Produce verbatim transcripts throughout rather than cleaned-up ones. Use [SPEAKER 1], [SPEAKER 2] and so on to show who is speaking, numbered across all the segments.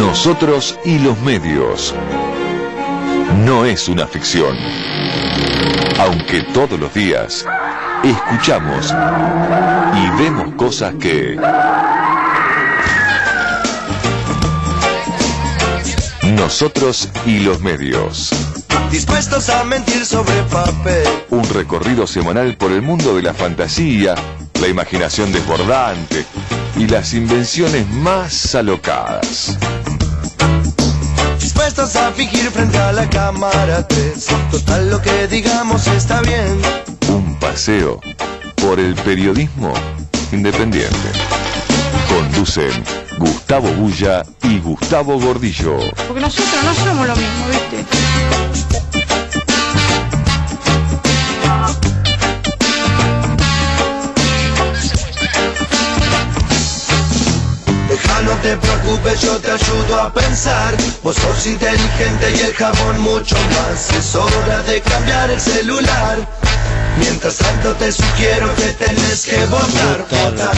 [SPEAKER 1] Nosotros y los medios. No es una ficción. Aunque todos los días escuchamos y vemos cosas que Nosotros y los medios.
[SPEAKER 2] Dispuestos a mentir sobre papel.
[SPEAKER 1] Un recorrido semanal por el mundo de la fantasía, la imaginación desbordante y las invenciones más alocadas.
[SPEAKER 2] Dispuestos a fingir frente a la cámara tres. Total, lo que digamos está bien.
[SPEAKER 1] Un paseo por el periodismo independiente. Conducen Gustavo Bulla y Gustavo Gordillo.
[SPEAKER 3] Porque nosotros no somos lo mismo, ¿viste?
[SPEAKER 2] Deja, no te preocupes, yo te ayudo a pensar. Vos sos inteligente y el jabón mucho más. Es hora de cambiar el celular. Mientras tanto te sugiero que tenés que votar, votar.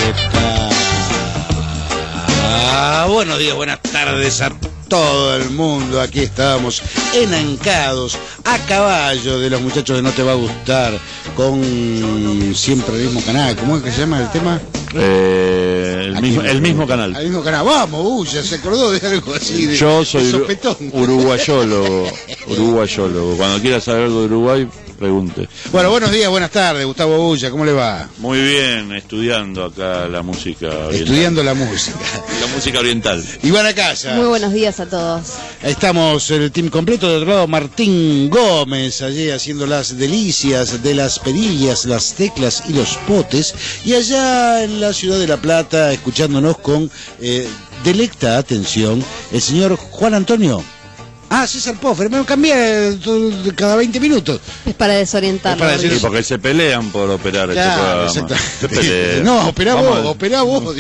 [SPEAKER 4] Ah, buenos días, buenas tardes a todo el mundo. Aquí estamos, enancados, a caballo de los muchachos de No Te Va a Gustar, con siempre el mismo canal. ¿Cómo es que se llama el tema?
[SPEAKER 5] Eh, el, mismo, el mismo canal.
[SPEAKER 4] El mismo canal. Vamos, Bulla, se acordó de algo así. De,
[SPEAKER 5] Yo soy
[SPEAKER 4] de sopetón.
[SPEAKER 5] uruguayólogo. Uruguayólogo. Cuando quiera saber algo de Uruguay, pregunte.
[SPEAKER 4] Bueno, buenos días, buenas tardes, Gustavo Bulla, ¿cómo le va?
[SPEAKER 5] Muy bien, estudiando acá la música oriental.
[SPEAKER 4] Estudiando la música.
[SPEAKER 5] La música oriental.
[SPEAKER 4] Iván Acaya.
[SPEAKER 6] Muy buenos días a todos.
[SPEAKER 4] Estamos el team completo, de otro lado Martín Gómez, allí haciendo las delicias de las perillas, las teclas y los potes, y allá en la ciudad de La Plata, escuchándonos con eh, delecta atención, el señor Juan Antonio. Ah, César Poffer, me cambié cada veinte minutos.
[SPEAKER 6] Es para desorientarlo.
[SPEAKER 4] Es para decir,
[SPEAKER 5] Sí, porque se pelean por operar
[SPEAKER 4] claro,
[SPEAKER 5] este programa. Se pelean.
[SPEAKER 4] No, operá
[SPEAKER 5] Vamos
[SPEAKER 4] vos,
[SPEAKER 5] a...
[SPEAKER 4] operá vos.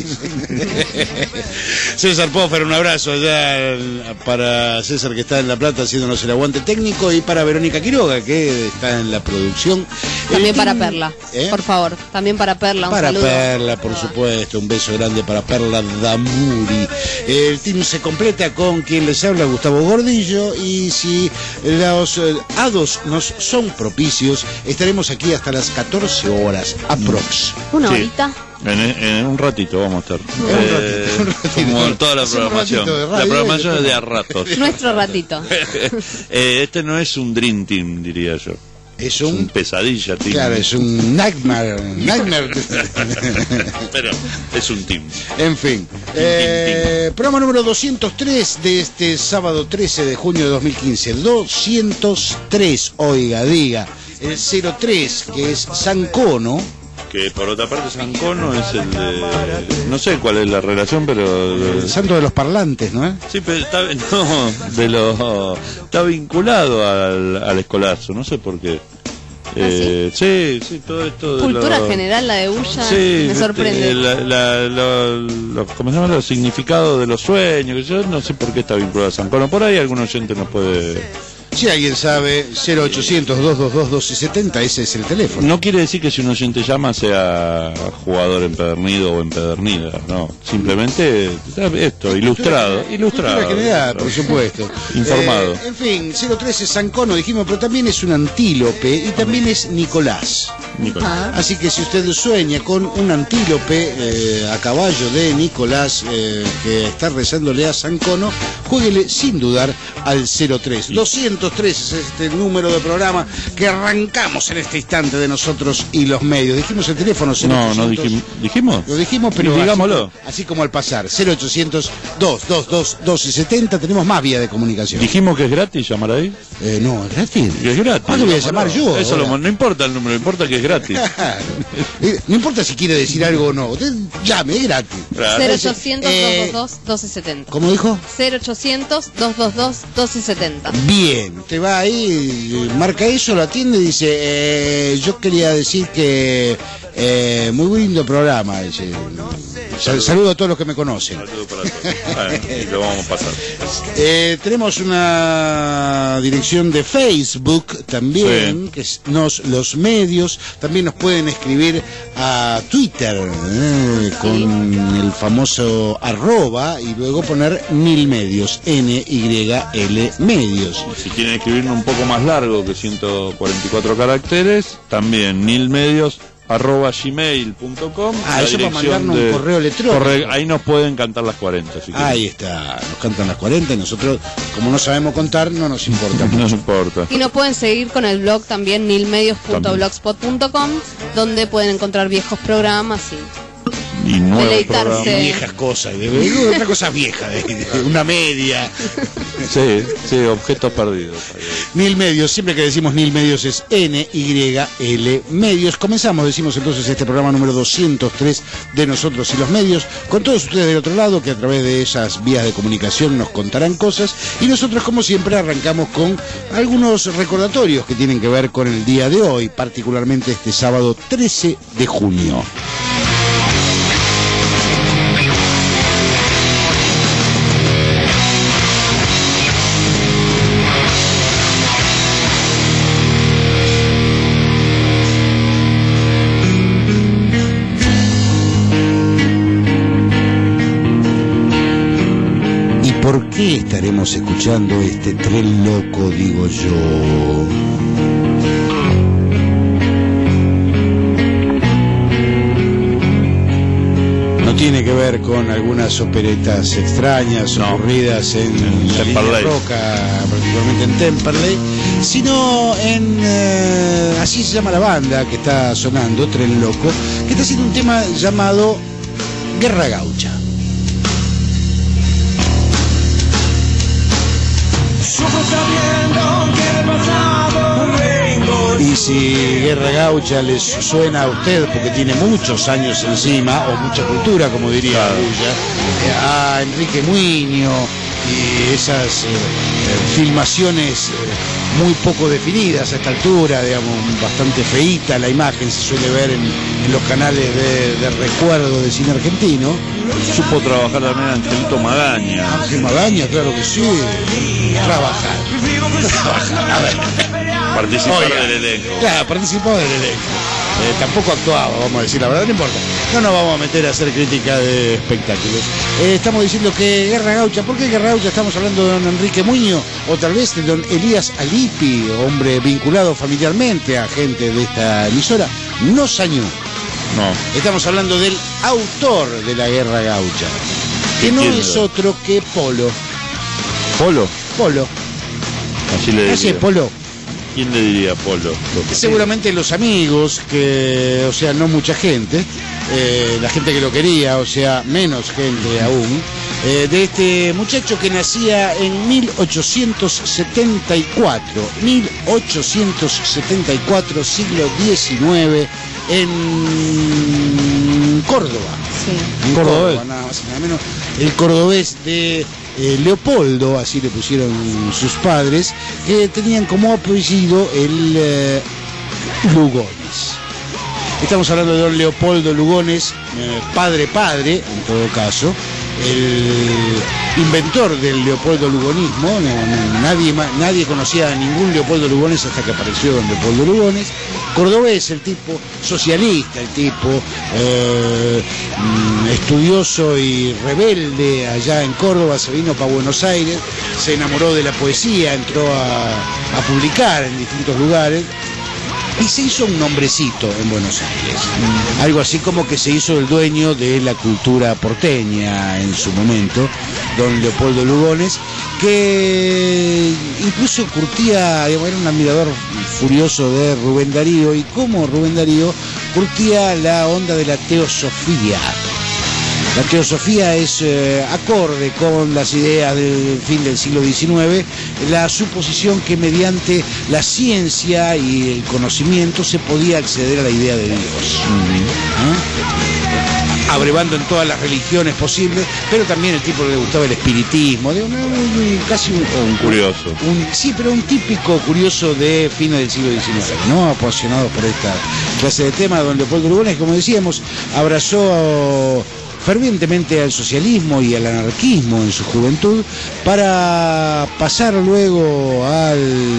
[SPEAKER 4] César Poffer, un abrazo allá para César, que está en La Plata haciéndonos el aguante técnico, y para Verónica Quiroga, que está en la producción.
[SPEAKER 6] También
[SPEAKER 4] el
[SPEAKER 6] para
[SPEAKER 4] team,
[SPEAKER 6] Perla,
[SPEAKER 4] ¿eh?
[SPEAKER 6] por favor. También para Perla, un
[SPEAKER 4] para
[SPEAKER 6] saludo.
[SPEAKER 4] Perla, por supuesto, un beso grande para Perla Damuri. El team se completa con quien les habla, Gustavo Gordillo, y si los eh, hados nos son propicios, estaremos aquí hasta las catorce horas, aprox.
[SPEAKER 6] Una
[SPEAKER 5] Sí.
[SPEAKER 6] horita.
[SPEAKER 5] En, en un ratito vamos a estar.
[SPEAKER 4] Un
[SPEAKER 5] Eh,
[SPEAKER 4] ratito, un ratito.
[SPEAKER 5] Como en toda la
[SPEAKER 4] Es un
[SPEAKER 5] programación.
[SPEAKER 4] ratito de radio
[SPEAKER 5] La programación
[SPEAKER 4] y
[SPEAKER 5] es de a
[SPEAKER 4] después-
[SPEAKER 5] ratos.
[SPEAKER 6] Nuestro ratito.
[SPEAKER 5] eh, este no es un Dream Team, diría yo.
[SPEAKER 4] Es
[SPEAKER 5] Es un
[SPEAKER 4] un,
[SPEAKER 5] pesadilla team.
[SPEAKER 4] claro, es un nightmare, nightmare.
[SPEAKER 5] Pero es un team.
[SPEAKER 4] En fin, eh, programa número doscientos tres de este sábado trece de junio de dos mil quince. doscientos tres, oiga, diga. El cero tres, que es Sancono.
[SPEAKER 5] Que por otra parte San Cono es el de... No sé cuál es la relación, pero...
[SPEAKER 4] El santo de los parlantes, ¿no?
[SPEAKER 5] Sí, pero está, no, de lo, está vinculado al, al escolazo, no sé por qué. Eh, sí? sí, sí, todo esto de
[SPEAKER 6] Cultura
[SPEAKER 5] lo-
[SPEAKER 6] general, la de Bulla,
[SPEAKER 5] Sí,
[SPEAKER 6] me sorprende.
[SPEAKER 5] eh, La, la, lo, lo- ¿cómo se llama? Los significados de los sueños, que yo no sé por qué está vinculado a San Cono. Por ahí algún oyente nos puede...
[SPEAKER 4] Si alguien sabe, cero ochocientos, doscientos veintidós, doce setenta, ese es el teléfono.
[SPEAKER 5] No quiere decir que si un oyente llama sea jugador empedernido o empedernida, no. Simplemente esto, ilustrado. Ilustrado.
[SPEAKER 4] Cultura general, por supuesto.
[SPEAKER 5] Informado.
[SPEAKER 4] Eh, en fin, cero trece Sancono, dijimos, pero también es un antílope y también es Nicolás.
[SPEAKER 5] Nicolás.
[SPEAKER 6] Ah,
[SPEAKER 4] Así que si usted sueña con un antílope eh, a caballo de Nicolás eh, que está rezándole a Sancono, jueguele sin dudar al cero tres. doscientos tres es este número de programa que arrancamos en este instante de Nosotros y los medios. Dijimos el teléfono cero
[SPEAKER 5] No, no
[SPEAKER 4] ochocientos.
[SPEAKER 5] dijimos. ¿Dijimos?
[SPEAKER 4] Lo dijimos, pero
[SPEAKER 5] Y digámoslo.
[SPEAKER 4] Así, así como al pasar. cero ochocientos, doscientos veintidós, doce setenta. Tenemos más vía de comunicación.
[SPEAKER 5] ¿Dijimos que es gratis llamar ahí?
[SPEAKER 4] Eh, no, es gratis.
[SPEAKER 5] Que es gratis.
[SPEAKER 4] ¿Cuándo voy a llamar yo?
[SPEAKER 5] Eso
[SPEAKER 4] ahora?
[SPEAKER 5] lo- no importa el número, importa que es gratis.
[SPEAKER 4] Eh, no importa si quiere decir algo o no. Usted llame, es gratis.
[SPEAKER 5] Claro.
[SPEAKER 6] cero ochocientos,
[SPEAKER 4] Eh,
[SPEAKER 6] doscientos veintidós, doce setenta.
[SPEAKER 4] ¿Cómo dijo?
[SPEAKER 6] cero ochocientos, doscientos veintidós, doce setenta.
[SPEAKER 4] Bien, usted va ahí, marca eso, lo atiende y dice, eh, yo quería decir que Eh, muy lindo programa. Ese. Sal, saludo a todos los que me conocen.
[SPEAKER 5] Saludo para todos. Bueno, lo vamos a pasar.
[SPEAKER 4] Eh, tenemos una dirección de Facebook también, sí, que es nos, los medios. También nos pueden escribir a Twitter eh, con el famoso arroba y luego poner Nil Medios, N Y L Medios.
[SPEAKER 5] Si quieren escribirnos un poco más largo que ciento cuarenta y cuatro caracteres, también Nil Medios arroba gmail punto com.
[SPEAKER 4] Ah, eso para mandarnos de... un correo electrónico. Corre...
[SPEAKER 5] Ahí nos pueden cantar las cuarenta. Si
[SPEAKER 4] ahí está, nos cantan las cuarenta y nosotros, como no sabemos contar, no nos importa mucho.
[SPEAKER 5] No nos importa.
[SPEAKER 6] Y nos pueden seguir con el blog también, nilmedios punto blogspot punto com, donde pueden encontrar viejos programas y...
[SPEAKER 5] y
[SPEAKER 6] deleitarse.
[SPEAKER 4] Y viejas cosas, de, de, otra cosa vieja, de, de una media.
[SPEAKER 5] Sí, sí, objetos perdidos.
[SPEAKER 4] Nil Medios, siempre que decimos Nil Medios es N Y L Medios. Comenzamos, decimos entonces este programa número doscientos tres de Nosotros y los Medios, con todos ustedes del otro lado, que a través de esas vías de comunicación nos contarán cosas, y nosotros como siempre arrancamos con algunos recordatorios que tienen que ver con el día de hoy, particularmente este sábado trece de junio. ¿Por qué estaremos escuchando este tren loco, digo yo? No tiene que ver con algunas operetas extrañas no. ocurridas en, en la línea roca, particularmente en Temperley, sino en, eh, así se llama la banda que está sonando, Tren Loco, que está haciendo un tema llamado Guerra Gaucha. Y si Guerra Gaucha les suena a usted porque tiene muchos años encima, o mucha cultura, como diría claro. Bulla, a Enrique Muiño y esas eh, eh, filmaciones eh, muy poco definidas a esta altura, digamos, bastante feíta la imagen, se suele ver en, en los canales de, de recuerdo de cine argentino.
[SPEAKER 5] Supo trabajar también Angelito Magaña.
[SPEAKER 4] Ángel Magaña, claro que sí. Trabajar. Trabajar, a ver.
[SPEAKER 5] Participar Oiga, del elenco.
[SPEAKER 4] Claro, participó del elenco. Eh, tampoco actuaba, vamos a decir la verdad, no importa. No nos vamos a meter a hacer crítica de espectáculos. Eh, estamos diciendo que Guerra Gaucha, ¿por qué Guerra Gaucha? Estamos hablando de don Enrique Muiño, o tal vez de don Elías Alipi, hombre vinculado familiarmente a gente de esta emisora. No Sañú.
[SPEAKER 5] No.
[SPEAKER 4] Estamos hablando del autor de la Guerra Gaucha, que no es otro que Polo.
[SPEAKER 5] ¿Polo?
[SPEAKER 4] Polo.
[SPEAKER 5] Así le diría.
[SPEAKER 4] Así es, Polo.
[SPEAKER 5] ¿Quién le diría Polo?
[SPEAKER 4] Seguramente los amigos, que, o sea, no mucha gente, eh, la gente que lo quería, o sea, menos gente aún, eh, de este muchacho que nacía en mil ochocientos setenta y cuatro, mil ochocientos setenta y cuatro, siglo diecinueve, en Córdoba.
[SPEAKER 6] Sí.
[SPEAKER 4] En Córdoba, nada más y nada menos. El cordobés de eh, Leopoldo, así le pusieron sus padres, que tenían como apellido el eh, Lugones. Estamos hablando de don Leopoldo Lugones, eh, padre padre, en todo caso, el inventor del Leopoldo Lugonismo. No, no, nadie, nadie conocía a ningún Leopoldo Lugones hasta que apareció don Leopoldo Lugones. Cordobés, el tipo, socialista, el tipo, eh, estudioso y rebelde allá en Córdoba, se vino para Buenos Aires, se enamoró de la poesía, entró a, a publicar en distintos lugares y se hizo un nombrecito en Buenos Aires. Mm. Algo así como que se hizo el dueño de la cultura porteña en su momento, don Leopoldo Lugones, que incluso curtía, digamos, era un admirador furioso de Rubén Darío, y como Rubén Darío curtía la onda de la teosofía. La teosofía es eh, acorde con las ideas del fin del siglo diecinueve, la suposición que mediante la ciencia y el conocimiento se podía acceder a la idea de Dios. ¿Eh? abrevando en todas las religiones posibles, pero también el tipo le gustaba el espiritismo, de un, un- casi un,
[SPEAKER 5] Un curioso.
[SPEAKER 4] un- sí, pero un típico curioso de fines del siglo diecinueve, ¿no? Apasionado por esta clase de temas. Don Leopoldo Lugones, como decíamos, abrazó fervientemente al socialismo y al anarquismo en su juventud, para pasar luego al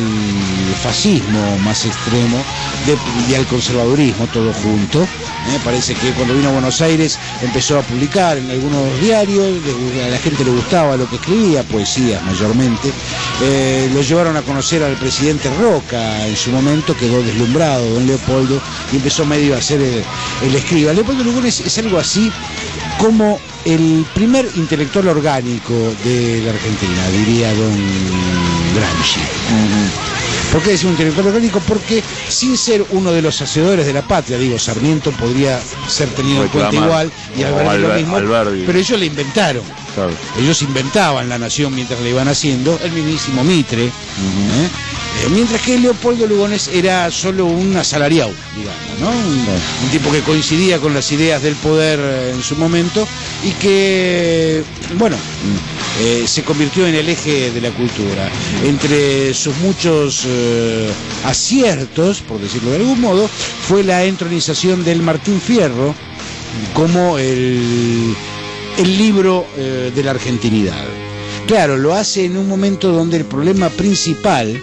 [SPEAKER 4] fascismo más extremo de- y al conservadurismo, todo junto. ¿eh? Parece que cuando vino a Buenos Aires empezó a publicar en algunos diarios, le- a la gente le gustaba lo que escribía, poesía mayormente. Eh, lo llevaron a conocer al presidente Roca en su momento, quedó deslumbrado don Leopoldo y empezó medio a ser el, el escriba. Leopoldo Lugones es algo así como el primer intelectual orgánico de la Argentina, diría don Gramsci. ¿Por qué decir un intelectual orgánico? Porque sin ser uno de los hacedores de la patria, digo, Sarmiento podría ser tenido en cuenta
[SPEAKER 5] Reclamar.
[SPEAKER 4] igual, y
[SPEAKER 5] O
[SPEAKER 4] Alberti lo
[SPEAKER 5] Alber-
[SPEAKER 4] mismo,
[SPEAKER 5] Alberti.
[SPEAKER 4] pero ellos le inventaron.
[SPEAKER 5] Claro.
[SPEAKER 4] Ellos inventaban la nación mientras la iban haciendo, el mismísimo Mitre, ¿eh? Eh, mientras que Leopoldo Lugones era solo un asalariado, digamos, ¿no? Un, un tipo que coincidía con las ideas del poder eh, en su momento y que, bueno, eh, se convirtió en el eje de la cultura. Entre sus muchos eh, aciertos, por decirlo de algún modo, fue la entronización del Martín Fierro como el, el libro eh, de la argentinidad. Claro, lo hace en un momento donde el problema principal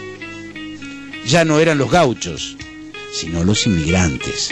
[SPEAKER 4] ya no eran los gauchos, sino los inmigrantes.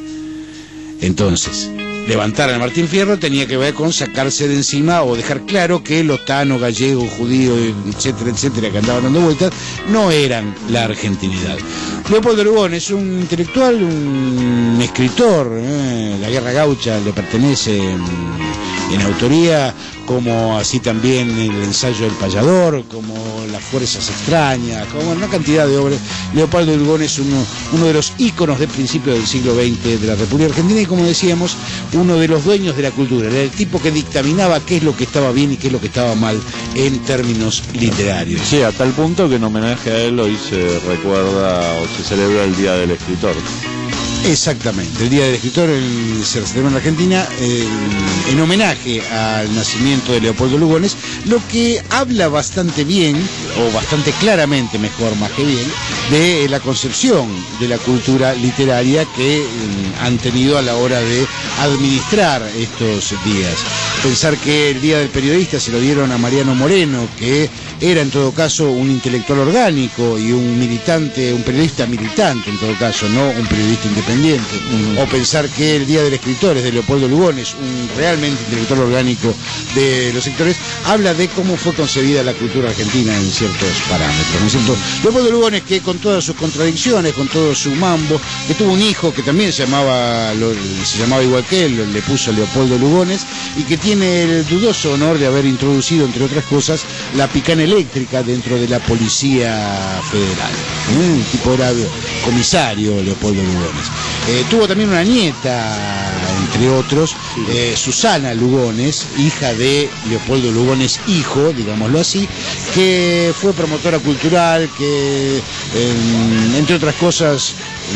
[SPEAKER 4] Entonces, levantar al Martín Fierro tenía que ver con sacarse de encima o dejar claro que los tanos, gallegos, judíos, etcétera, etcétera, que andaban dando vueltas, no eran la argentinidad. Leopoldo Lugones es un intelectual, un escritor, ¿eh? La Guerra Gaucha le pertenece en, en autoría, como así también el ensayo del payador, como las fuerzas extrañas, como una cantidad de obras. Leopoldo Lugones es uno, uno de los íconos de principios del siglo veinte de la República Argentina y, como decíamos, uno de los dueños de la cultura. Era el tipo que dictaminaba qué es lo que estaba bien y qué es lo que estaba mal en términos literarios.
[SPEAKER 5] Sí, a tal punto que en homenaje a él hoy se recuerda o se celebra el Día del Escritor.
[SPEAKER 4] Exactamente, el Día del Escritor el, se celebra en la Argentina eh, en homenaje al nacimiento de Leopoldo Lugones, lo que habla bastante bien, o bastante claramente mejor, más que bien, de la concepción de la cultura literaria que eh, han tenido a la hora de administrar estos días. Pensar que el Día del Periodista se lo dieron a Mariano Moreno, que era en todo caso un intelectual orgánico y un militante, un periodista militante en todo caso, no un periodista independiente. Uh-huh. O pensar que el Día del Escritor es de Leopoldo Lugones, un realmente intelectual orgánico de los sectores, habla de cómo fue concebida la cultura argentina en ciertos parámetros, ¿no es cierto? Leopoldo Lugones, que con todas sus contradicciones, con todo su mambo, que tuvo un hijo que también se llamaba, lo, se llamaba igual que él, le puso Leopoldo Lugones, y que tiene el dudoso honor de haber introducido, entre otras cosas, la picana eléctrica dentro de la Policía Federal. ¿eh? El tipo era comisario, Leopoldo Lugones. Eh, tuvo también una nieta, entre otros, eh, Susana Lugones, hija de Leopoldo Lugones, hijo, digámoslo así, que fue promotora cultural, que, eh, entre otras cosas,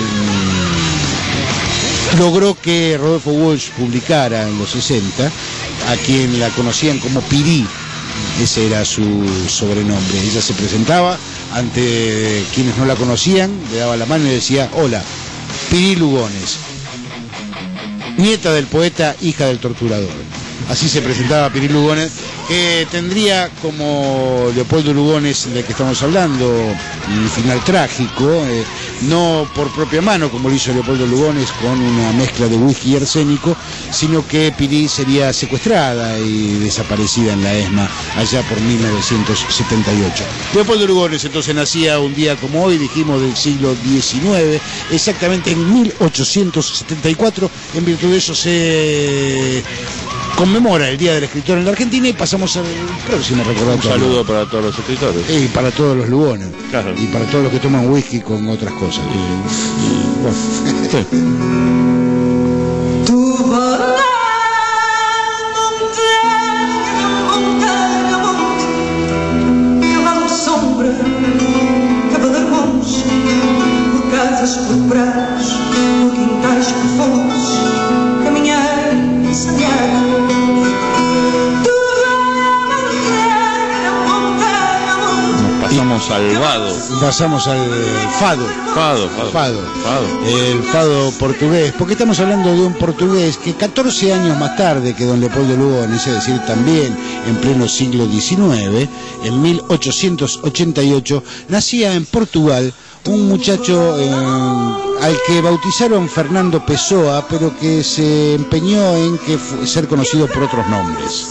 [SPEAKER 4] eh, logró que Rodolfo Walsh publicara en los sesenta, a quien la conocían como Pirí. Ese era su sobrenombre. Ella se presentaba ante quienes no la conocían, le daba la mano y decía: hola, Pirí Lugones, nieta del poeta, hija del torturador. Así se presentaba Pirí Lugones, que tendría, como Leopoldo Lugones, del que estamos hablando, un final trágico, eh, no por propia mano, como lo hizo Leopoldo Lugones con una mezcla de whisky y arsénico, sino que Pirí sería secuestrada y desaparecida en la ESMA allá por mil novecientos setenta y ocho. Leopoldo Lugones entonces nacía un día como hoy, dijimos del siglo diecinueve, exactamente en mil ochocientos setenta y cuatro. En virtud de eso se conmemora el Día del Escritor en la Argentina y pasamos al próximo recordatorio.
[SPEAKER 5] Un saludo para todos los escritores.
[SPEAKER 4] Y para todos los Lugones.
[SPEAKER 5] Claro.
[SPEAKER 4] Y para todos los que toman whisky con otras cosas.
[SPEAKER 5] Y, y, bueno, sí.
[SPEAKER 7] Por prados, por quintais profundos, caminhei, ensaiei.
[SPEAKER 5] pasamos al vado.
[SPEAKER 4] Pasamos al fado.
[SPEAKER 5] Fado, fado.
[SPEAKER 4] Fado.
[SPEAKER 5] Fado.
[SPEAKER 4] El fado portugués. Porque estamos hablando de un portugués que catorce años más tarde que don Leopoldo Lugones, es decir, también en pleno siglo diecinueve, en mil ochocientos ochenta y ocho, nacía en Portugal un muchacho eh, al que bautizaron Fernando Pessoa, pero que se empeñó en que fu- ser conocido por otros nombres.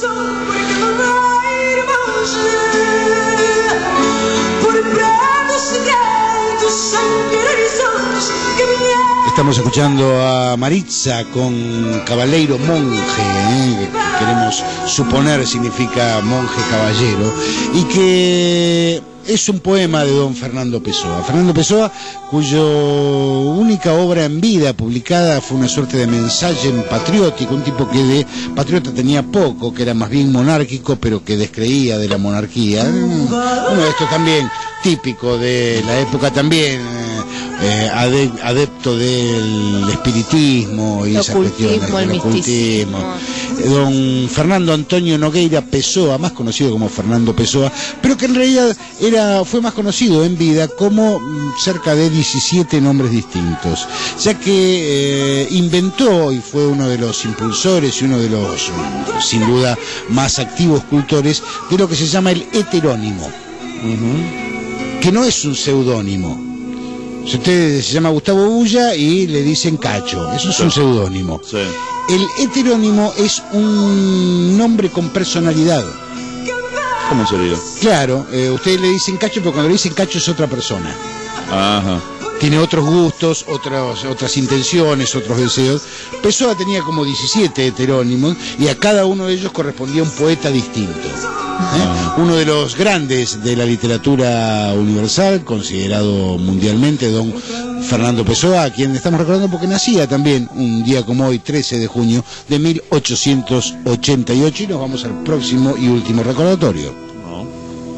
[SPEAKER 4] Estamos escuchando a Maritza con Cabaleiro Monje, ¿eh? que queremos suponer significa monje caballero, y que es un poema de don Fernando Pessoa. Fernando Pessoa, cuya única obra en vida publicada fue una suerte de mensaje patriótico, un tipo que de patriota tenía poco, que era más bien monárquico, pero que descreía de la monarquía. Uno de estos también típico de la época también, eh, ade adepto del espiritismo y esas cuestiones,
[SPEAKER 6] el
[SPEAKER 4] del ocultismo. Eh, don Fernando Antonio Nogueira Pessoa, más conocido como Fernando Pessoa, pero que en realidad era fue más conocido en vida como mm, cerca de diecisiete nombres distintos, ya que eh, inventó y fue uno de los impulsores y uno de los, mm, sin duda, más activos cultores de lo que se llama el heterónimo. Uh-huh. Que no es un seudónimo. Si usted se llama Gustavo Bulla y le dicen Cacho, eso es un seudónimo.
[SPEAKER 5] Sí.
[SPEAKER 4] El heterónimo es un nombre con personalidad.
[SPEAKER 5] ¿Cómo sería?
[SPEAKER 4] Claro, eh, ustedes le dicen Cacho, pero cuando le dicen Cacho es otra persona.
[SPEAKER 5] Ajá.
[SPEAKER 4] Tiene otros gustos, otras, otras intenciones, otros deseos. Pessoa tenía como diecisiete heterónimos y a cada uno de ellos correspondía un poeta distinto. ¿Eh? Uno de los grandes de la literatura universal, considerado mundialmente, don Fernando Pessoa, a quien estamos recordando porque nacía también un día como hoy, trece de junio de mil ochocientos ochenta y ocho, y nos vamos al próximo y último recordatorio.
[SPEAKER 5] No.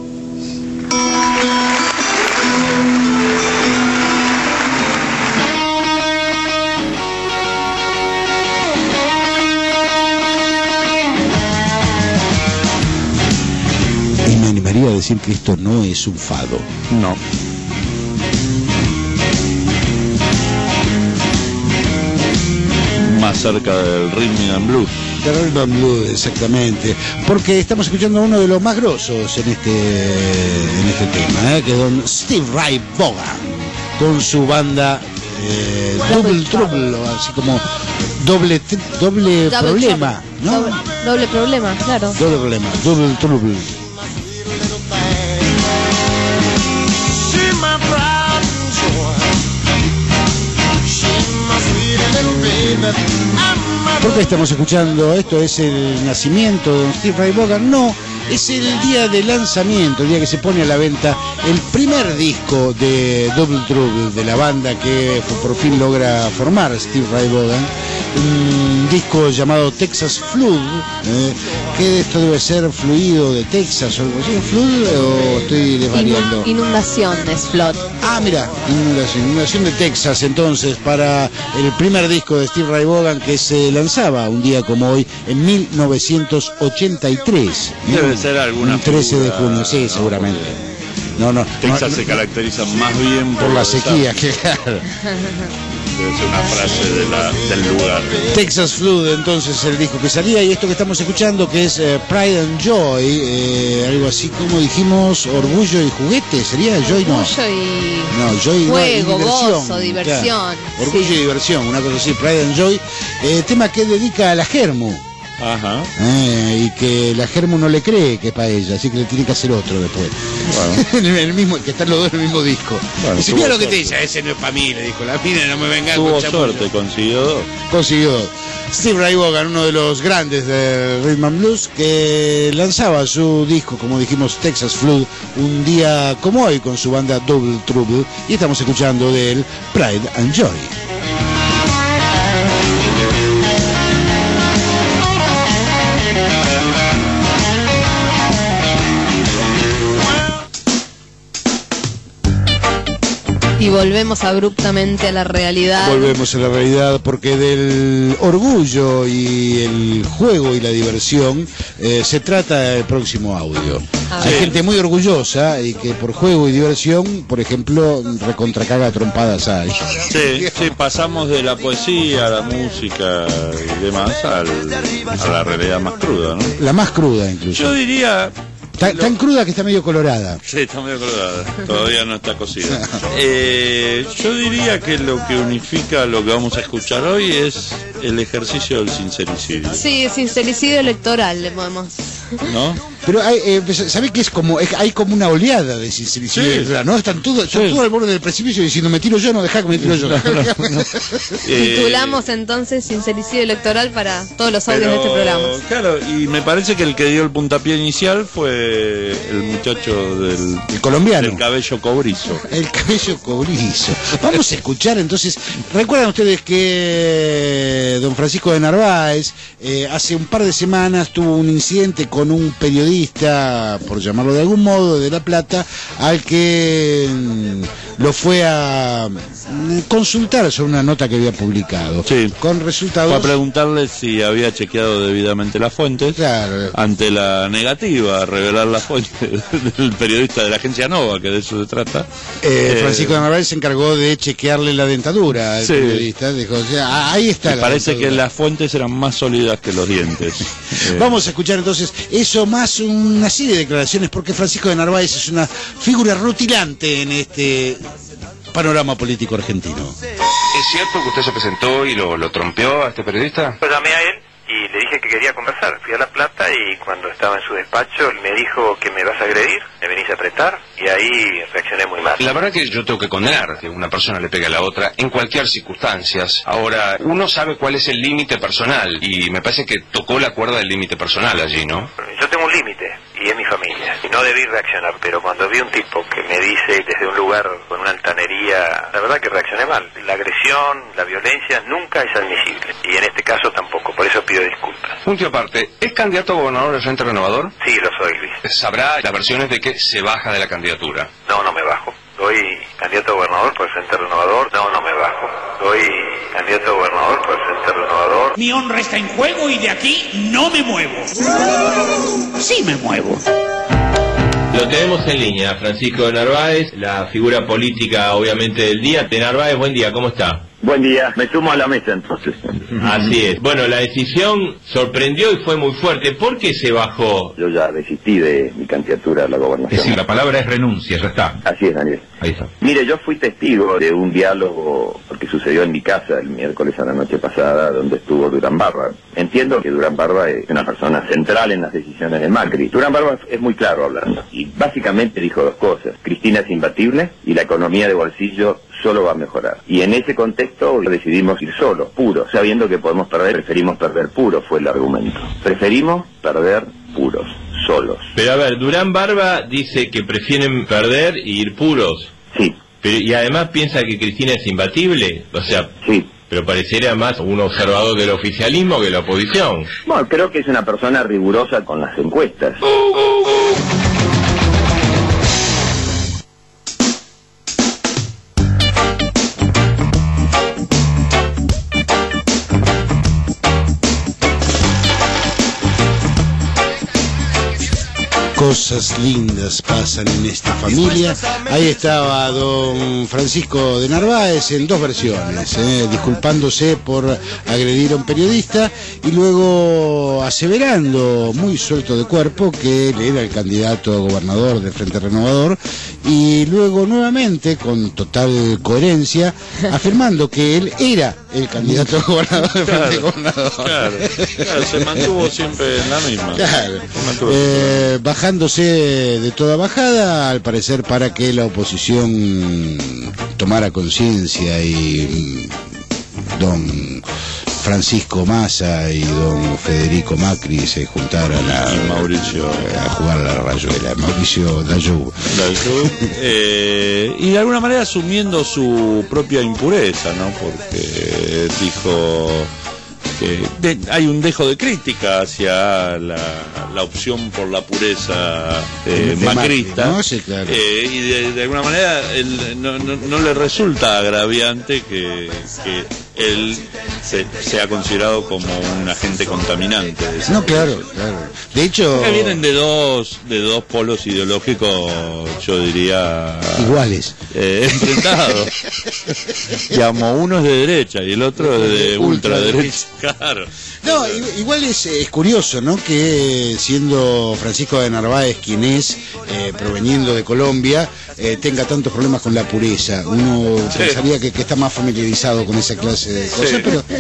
[SPEAKER 4] A decir que esto no es un fado.
[SPEAKER 5] No. Más cerca del rhythm and blues.
[SPEAKER 4] Del rhythm and blues, exactamente. Porque estamos escuchando a uno de los más grosos en este en este tema, ¿eh? Que es don Steve Ray Vaughan, con su banda eh, Double Trouble, así como doble doble, doble problema, ¿no?
[SPEAKER 6] Doble, doble problema, claro.
[SPEAKER 4] Doble problema, Double Trouble. ¿Por qué estamos escuchando esto? ¿Es el nacimiento de Steve Ray Vaughan? No, es el día de lanzamiento, el día que se pone a la venta el primer disco de Double Trouble, de la banda que por fin logra formar Steve Ray Vaughan. Un disco llamado Texas Flood, eh, que esto debe ser fluido de Texas o algo así. ¿Flood o estoy desvariando?
[SPEAKER 6] Inundación es flood.
[SPEAKER 4] Ah, mira, inundación, inundación de Texas, entonces, para el primer disco de Steve Ray Vaughan, que se lanzaba un día como hoy en mil novecientos ochenta y tres.
[SPEAKER 5] Debe ser alguna
[SPEAKER 4] un trece de
[SPEAKER 5] figura,
[SPEAKER 4] junio, sí,
[SPEAKER 5] ¿no?
[SPEAKER 4] seguramente. No, no.
[SPEAKER 5] Texas
[SPEAKER 4] no,
[SPEAKER 5] se
[SPEAKER 4] no,
[SPEAKER 5] caracteriza más bien
[SPEAKER 4] por la sequía, que claro.
[SPEAKER 5] Debe ser una frase de la, del lugar.
[SPEAKER 4] Texas Flood, entonces, el disco que salía, y esto que estamos escuchando, que es eh, Pride and Joy, eh, algo así como dijimos, orgullo y juguete, ¿sería? Joy no.
[SPEAKER 6] Orgullo y
[SPEAKER 4] No, Joy
[SPEAKER 6] juego,
[SPEAKER 4] no, diversión,
[SPEAKER 6] gozo, diversión.
[SPEAKER 4] Claro. Orgullo
[SPEAKER 6] Sí.
[SPEAKER 4] y diversión, una cosa así, Pride and Joy, eh, tema que dedica a la Germu.
[SPEAKER 5] Ajá.
[SPEAKER 4] Eh, y que la Germu no le cree que es para ella, así que le tiene que hacer otro después.
[SPEAKER 5] Bueno.
[SPEAKER 4] el mismo, que están los dos en el mismo disco.
[SPEAKER 5] Bueno,
[SPEAKER 4] Dice,
[SPEAKER 5] tuvo
[SPEAKER 4] mira lo que te
[SPEAKER 5] suerte.
[SPEAKER 4] dice, ese no es para mí, le dijo, la mina no me venga
[SPEAKER 5] Tuvo
[SPEAKER 4] con chamullo.
[SPEAKER 5] suerte, consiguió dos.
[SPEAKER 4] Consiguió dos. Steve Ray Vaughan, uno de los grandes de Rhythm and Blues, que lanzaba su disco, como dijimos, Texas Flood, un día como hoy con su banda Double Trouble, y estamos escuchando de él Pride and Joy.
[SPEAKER 6] Y volvemos abruptamente a la realidad.
[SPEAKER 4] Volvemos a la realidad porque del orgullo y el juego y la diversión eh, se trata el próximo audio. Hay
[SPEAKER 5] Sí.
[SPEAKER 4] gente muy orgullosa y que por juego y diversión, por ejemplo, recontracaga trompadas a ella.
[SPEAKER 5] Sí, sí, pasamos de la poesía a la música y demás al, a la realidad más cruda, ¿no?
[SPEAKER 4] La más cruda incluso.
[SPEAKER 5] Yo diría...
[SPEAKER 4] Ta- tan cruda que está medio colorada.
[SPEAKER 5] Sí, está medio colorada, todavía no está cocida. Eh, yo diría que lo que unifica lo que vamos a escuchar hoy es el ejercicio del sincericidio,
[SPEAKER 6] Sí, sincericidio electoral le podemos.
[SPEAKER 5] ¿no?
[SPEAKER 4] Pero hay, eh, ¿sabe que es como es- hay como una oleada de sincericidio?
[SPEAKER 5] Sí.
[SPEAKER 4] ¿No? Están todos están
[SPEAKER 5] Sí.
[SPEAKER 4] todos al borde del precipicio diciendo me tiro yo, no dejá que me tiro yo.
[SPEAKER 5] Eh,
[SPEAKER 6] Titulamos entonces sincericidio electoral para todos los audios
[SPEAKER 5] pero,
[SPEAKER 6] de este programa.
[SPEAKER 5] Claro, y me parece que el que dio el puntapié inicial fue el muchacho del,
[SPEAKER 4] El colombiano.
[SPEAKER 5] del cabello cobrizo.
[SPEAKER 4] El cabello cobrizo. Vamos a escuchar entonces. ¿Recuerdan ustedes que don Francisco de Narváez eh, hace un par de semanas tuvo un incidente con un periodista, por llamarlo de algún modo, de La Plata, al que mm, lo fue a mm, consultar sobre una nota que había publicado?
[SPEAKER 5] Sí.
[SPEAKER 4] Con resultados.
[SPEAKER 5] Fue a preguntarle si había chequeado debidamente las fuentes.
[SPEAKER 4] Claro.
[SPEAKER 5] Ante la negativa a revelar la fuente del periodista de la agencia Nova, que de eso se trata.
[SPEAKER 4] Eh,
[SPEAKER 5] eh,
[SPEAKER 4] Francisco de Narváez se encargó de chequearle la dentadura al
[SPEAKER 5] Sí.
[SPEAKER 4] periodista. Dijo, o sea, ahí está.
[SPEAKER 5] Me
[SPEAKER 4] la
[SPEAKER 5] parece que
[SPEAKER 4] dentadura.
[SPEAKER 5] las fuentes eran más sólidas que los dientes. Eh,
[SPEAKER 4] Vamos a escuchar entonces eso más una serie de declaraciones porque Francisco de Narváez es una figura rutilante en este panorama político argentino.
[SPEAKER 7] ¿Es cierto que usted se presentó y lo, lo trompeó a este periodista?
[SPEAKER 8] Yo llamé a él y le dije que quería conversar. Fui a La Plata y cuando estaba en su despacho me dijo que me vas a agredir, me venís a apretar y ahí reaccioné muy mal.
[SPEAKER 7] La verdad que yo tengo que condenar que una persona le pegue a la otra en cualquier circunstancia. Ahora, uno sabe cuál es el límite personal y me parece que tocó la cuerda del límite personal allí, ¿no?
[SPEAKER 8] Yo tengo un límite y es mi familia y no debí reaccionar, pero cuando vi un tipo que me dice desde un lugar con una altanería, la verdad que reaccioné mal. La agresión, la violencia nunca es admisible y en este caso tampoco, por eso pido disculpas.
[SPEAKER 7] Punto aparte, ¿es candidato a gobernador del Frente Renovador?
[SPEAKER 8] Sí, lo soy, Luis.
[SPEAKER 7] Sabrá las versiones de que se baja de la candidatura.
[SPEAKER 8] No, no me bajo. Soy candidato a gobernador por el Frente Renovador. No, no me bajo. Soy candidato a gobernador por el Frente Renovador.
[SPEAKER 9] Mi honra está en juego y de aquí no me muevo. Sí me muevo.
[SPEAKER 10] Lo tenemos en línea, Francisco de Narváez, la figura política obviamente del día. De Narváez, buen día, ¿cómo está?
[SPEAKER 11] Buen día, me sumo a la mesa entonces.
[SPEAKER 10] Así es. Bueno, la decisión sorprendió y fue muy fuerte. ¿Por qué se bajó?
[SPEAKER 11] Yo ya desistí de mi candidatura a la gobernación.
[SPEAKER 9] la palabra es renuncia, ya está.
[SPEAKER 11] Así es, Daniel.
[SPEAKER 9] Ahí está.
[SPEAKER 11] Mire, yo fui testigo de un diálogo que sucedió en mi casa el miércoles a la noche pasada, donde estuvo Durán Barba. Entiendo que Durán Barba es una persona central en las decisiones de Macri. Durán Barba es muy claro hablando y básicamente dijo dos cosas. Cristina es imbatible y la economía de bolsillo solo va a mejorar. Y en ese contexto decidimos ir solos, puros, sabiendo que podemos perder, preferimos perder puros, fue el argumento. Preferimos perder puros, solos.
[SPEAKER 10] Pero a ver, Durán Barba dice que prefieren perder y ir puros.
[SPEAKER 11] Sí.
[SPEAKER 10] Pero, y además piensa que Cristina es imbatible. O sea,
[SPEAKER 11] sí.
[SPEAKER 10] Pero parecería más un observador del oficialismo que la oposición.
[SPEAKER 11] Bueno, creo que es una persona rigurosa con las encuestas.
[SPEAKER 4] Cosas lindas pasan en esta familia. Ahí estaba don Francisco de Narváez en dos versiones, eh, disculpándose por agredir a un periodista y luego aseverando, muy suelto de cuerpo, que él era el candidato a gobernador del Frente Renovador, y luego nuevamente, con total coherencia, afirmando que él era el candidato a gobernador del Frente
[SPEAKER 5] Claro,
[SPEAKER 4] Gobernador.
[SPEAKER 5] claro, claro, se mantuvo siempre en la misma.
[SPEAKER 4] Claro.
[SPEAKER 5] Se mantuvo
[SPEAKER 4] Eh, bajándose de toda bajada, al parecer para que la oposición tomara conciencia y mm, don Francisco Massa y don Federico Macri se juntaran a,
[SPEAKER 5] Y Mauricio.
[SPEAKER 4] a jugar a la rayuela. Mauricio Dayú.
[SPEAKER 5] Dayú, eh, y de alguna manera asumiendo su propia impureza, ¿no? Porque dijo, que de, hay un dejo de crítica hacia la, la opción por la pureza eh,
[SPEAKER 4] de
[SPEAKER 5] macrista,
[SPEAKER 4] Macri, ¿no? Sí, claro.
[SPEAKER 5] eh, y de, de alguna manera él, no, no, no le resulta agraviante que, que él se, sea considerado como un agente contaminante.
[SPEAKER 4] No, claro, claro. De hecho,
[SPEAKER 5] que vienen de dos de dos polos ideológicos, yo diría,
[SPEAKER 4] iguales,
[SPEAKER 5] eh, enfrentados. Digamos, uno es de derecha y el otro es de ultraderecha. Claro.
[SPEAKER 4] No, igual es, es curioso, ¿no? Que siendo Francisco de Narváez quien es, eh, proveniendo de Colombia, eh, tenga tantos problemas con la pureza. Uno sí. pensaría que, que está más familiarizado con esa clase de cosas, sí. pero...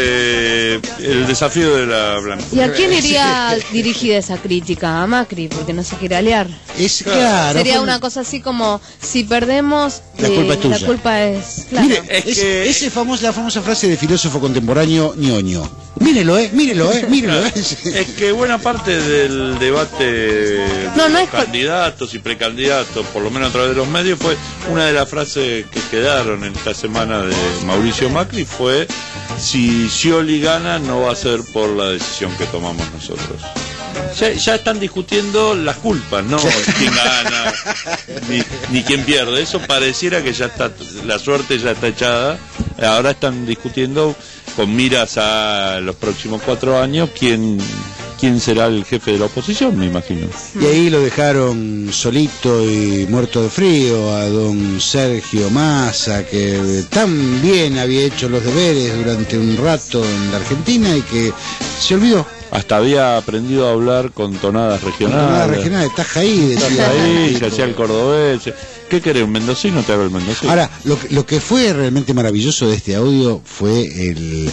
[SPEAKER 5] Eh, el desafío de la blanca.
[SPEAKER 6] ¿Y a quién iría dirigida esa crítica? A Macri, porque no se quiere aliar.
[SPEAKER 4] Es claro.
[SPEAKER 6] Sería una cosa así como, si perdemos,
[SPEAKER 4] la culpa es tuya.
[SPEAKER 6] La culpa es... Claro.
[SPEAKER 4] Mire, es, es que... ese famoso, la famosa frase de filósofo contemporáneo ñoño. Mírelo, eh, mírelo, eh, mírelo, eh.
[SPEAKER 5] Es que buena parte del debate de
[SPEAKER 6] no, no
[SPEAKER 5] los
[SPEAKER 6] es
[SPEAKER 5] candidatos y precandidatos, por lo menos a través de los medios, fue una de las frases que quedaron en esta semana de Mauricio Macri, fue: si Scioli gana, no va a ser por la decisión que tomamos nosotros. Ya, ya están discutiendo las culpas, no quién gana ni, ni quién pierde. Eso pareciera que ya está, la suerte ya está echada. Ahora están discutiendo con miras a los próximos cuatro años quién quién será el jefe de la oposición, me imagino.
[SPEAKER 4] Y ahí lo dejaron solito y muerto de frío a don Sergio Massa, que tan bien había hecho los deberes durante un rato en la Argentina y que se olvidó.
[SPEAKER 5] Hasta había aprendido a hablar con tonadas regionales. Con tonadas
[SPEAKER 4] regionales, estás ahí, decía.
[SPEAKER 5] Estás ahí, se hacía el cordobés. ¿Qué querés, un mendocino? Te hago el mendocino.
[SPEAKER 4] Ahora, lo que, lo que fue realmente maravilloso de este audio fue el...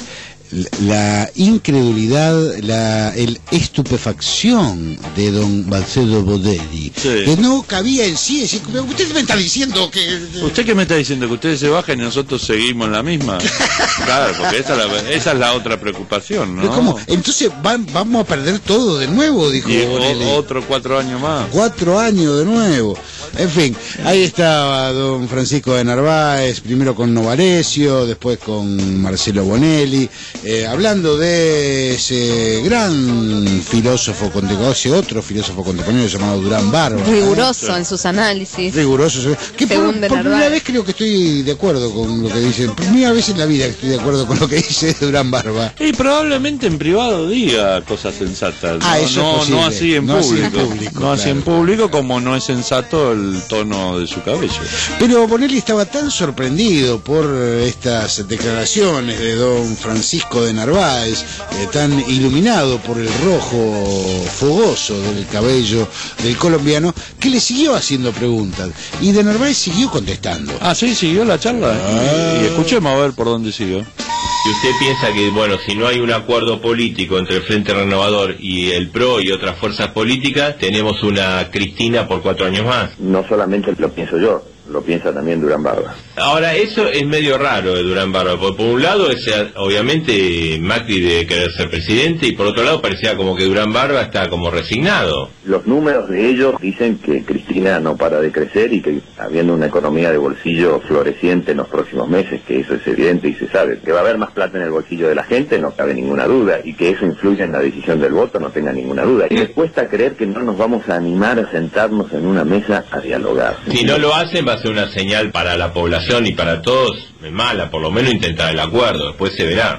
[SPEAKER 4] la incredulidad, la el estupefacción de don Balcedo Bodelli, sí. que no cabía en sí. Decir, usted me está diciendo que...
[SPEAKER 5] ¿Usted qué me está diciendo? ¿Que ustedes se bajan y nosotros seguimos en la misma? Claro, porque esa es la, esa es la otra preocupación, ¿no?
[SPEAKER 4] ¿Cómo? Entonces van, vamos a perder todo de nuevo, dijo Bodelli.
[SPEAKER 5] Otro cuatro años más.
[SPEAKER 4] Cuatro años de nuevo. En fin, ahí estaba don Francisco de Narváez, primero con Novarecio, después con Marcelo Bonelli, eh, hablando de ese gran filósofo contemporáneo, ese otro filósofo contemporáneo llamado Durán Barba.
[SPEAKER 6] Riguroso
[SPEAKER 4] ¿eh?
[SPEAKER 6] en sus análisis.
[SPEAKER 4] Riguroso. Que por, por primera vez creo que estoy de acuerdo con lo que dice. Por primera vez en la vida que estoy de acuerdo con lo que dice Durán Barba.
[SPEAKER 5] Y probablemente en privado diga cosas sensatas. ¿no?
[SPEAKER 4] Ah, eso
[SPEAKER 5] no,
[SPEAKER 4] es
[SPEAKER 5] no así en
[SPEAKER 4] no
[SPEAKER 5] público.
[SPEAKER 4] Así en público,
[SPEAKER 5] no
[SPEAKER 4] claro.
[SPEAKER 5] así en público, como no es sensato el tono de su cabello.
[SPEAKER 4] Pero Bonelli estaba tan sorprendido por estas declaraciones de don Francisco de Narváez, eh, tan iluminado por el rojo fogoso del cabello del colombiano, que le siguió haciendo preguntas y de Narváez siguió contestando.
[SPEAKER 5] Ah, sí, siguió la charla. Ah. Y, y escuchemos a ver por dónde siguió.
[SPEAKER 10] Si usted piensa que, bueno, si no hay un acuerdo político entre el Frente Renovador y el P R O y otras fuerzas políticas, tenemos una Cristina por cuatro años más.
[SPEAKER 11] No solamente lo pienso yo, lo piensa también Durán Barba.
[SPEAKER 10] Ahora, eso es medio raro de Durán Barba, porque por un lado, es, obviamente, Macri debe querer ser presidente, y por otro lado, parecía como que Durán Barba está como resignado.
[SPEAKER 11] Los números de ellos dicen que Cristina no para de crecer y que, habiendo una economía de bolsillo floreciente en los próximos meses, que eso es evidente y se sabe, que va a haber más plata en el bolsillo de la gente, no cabe ninguna duda, y que eso influye en la decisión del voto, no tenga ninguna duda. Y les cuesta creer que no nos vamos a animar a sentarnos en una mesa a dialogar.
[SPEAKER 10] Si no lo hacen, va a ser una señal para la población y para todos mala, por lo menos intentar el acuerdo, después se verá.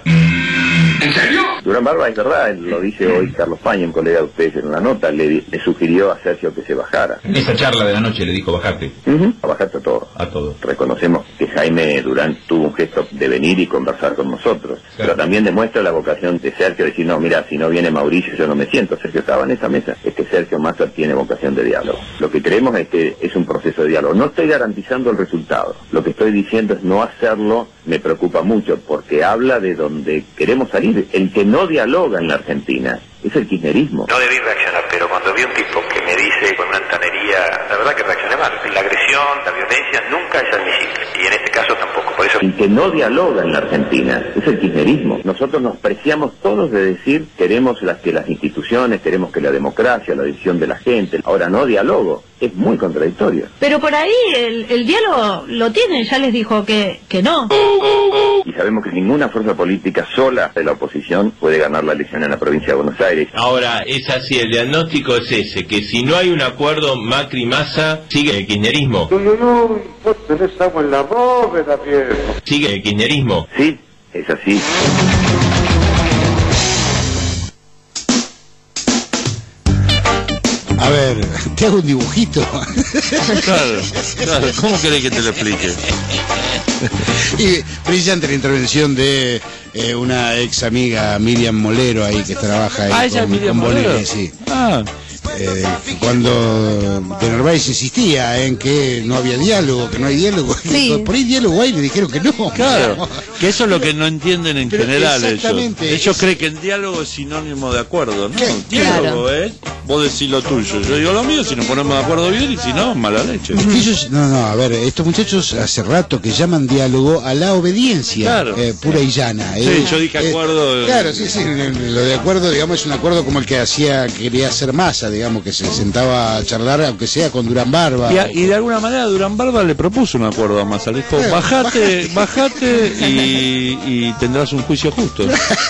[SPEAKER 11] ¿En serio? Durán Barba, es verdad, lo dice hoy Carlos Paña, un colega de ustedes en una nota, le, le sugirió a Sergio que se bajara.
[SPEAKER 12] En esa charla de la noche le dijo bajarte.
[SPEAKER 11] Uh-huh. A bajarte a todo.
[SPEAKER 12] A todo.
[SPEAKER 11] Reconocemos que Jaime Durán tuvo un gesto de venir y conversar con nosotros, claro. Pero también demuestra la vocación de Sergio, de decir, no, mira, si no viene Mauricio yo no me siento. Sergio estaba en esa mesa. Es que Sergio Massa tiene vocación de diálogo. Lo que creemos es que es un proceso de diálogo. No estoy garantizando el resultado. Lo que estoy diciendo es no hacerlo, me preocupa mucho, porque habla de donde queremos salir. El que no dialoga en la Argentina es el kirchnerismo.
[SPEAKER 8] No debí reaccionar, pero cuando vi un tipo que me dice con una altanería, la verdad que reaccioné mal. La agresión, la violencia nunca es admisible, y en este caso tampoco. Por eso...
[SPEAKER 11] El que no dialoga en la Argentina es el kirchnerismo. Nosotros nos preciamos todos de decir queremos las que las instituciones, queremos que la democracia, la decisión de la gente. Ahora no dialogo. es muy contradictorio.
[SPEAKER 13] Pero por ahí el, el diálogo lo tiene, ya les dijo que, que no.
[SPEAKER 11] Y sabemos que ninguna fuerza política sola de la oposición puede ganar la elección en la provincia de Buenos Aires.
[SPEAKER 10] Ahora, es así, el diagnóstico es ese, que si no hay un acuerdo Macri-Massa, sigue el kirchnerismo.
[SPEAKER 14] Uy, uy, uy, vos tenés agua en la bóveda, viejo.
[SPEAKER 10] Sigue el kirchnerismo.
[SPEAKER 11] Sí, es así.
[SPEAKER 4] A ver, te hago un dibujito.
[SPEAKER 5] Claro, claro, ¿cómo querés que te lo explique?
[SPEAKER 4] Y brillante la intervención de eh, una ex amiga, Miriam Molero, ahí que trabaja ahí
[SPEAKER 5] ah,
[SPEAKER 4] con,
[SPEAKER 5] ella Miriam
[SPEAKER 4] con
[SPEAKER 5] Molero.
[SPEAKER 4] Bonelli, sí.
[SPEAKER 5] Ah.
[SPEAKER 4] Eh, cuando de Narváez insistía en que no había diálogo, que no hay diálogo,
[SPEAKER 6] Sí.
[SPEAKER 4] por ahí diálogo hay, le dijeron que no.
[SPEAKER 5] Claro, que eso es lo que no entienden en
[SPEAKER 4] Pero
[SPEAKER 5] general ellos.
[SPEAKER 4] exactamente.
[SPEAKER 5] Ellos creen que el diálogo es sinónimo de acuerdo, ¿no?
[SPEAKER 4] Claro.
[SPEAKER 5] Diálogo es, vos decís lo tuyo, yo digo lo mío, si nos ponemos de acuerdo bien y si no, mala leche.
[SPEAKER 4] Es que ellos, no, no, a ver, estos muchachos hace rato que llaman diálogo a la obediencia,
[SPEAKER 5] Claro.
[SPEAKER 4] eh, pura y llana.
[SPEAKER 5] Sí,
[SPEAKER 4] eh.
[SPEAKER 5] yo dije
[SPEAKER 4] Eh,
[SPEAKER 5] acuerdo. eh,
[SPEAKER 4] Claro, sí, sí, lo de acuerdo, digamos, es un acuerdo como el que hacía, quería hacer Massa, digamos, que se sentaba a charlar, aunque sea con Durán Barba.
[SPEAKER 5] Y, a- y de alguna manera Durán Barba le propuso un acuerdo a Massa, le dijo,
[SPEAKER 4] Claro,
[SPEAKER 5] bajate, bajate y, y tendrás un juicio justo.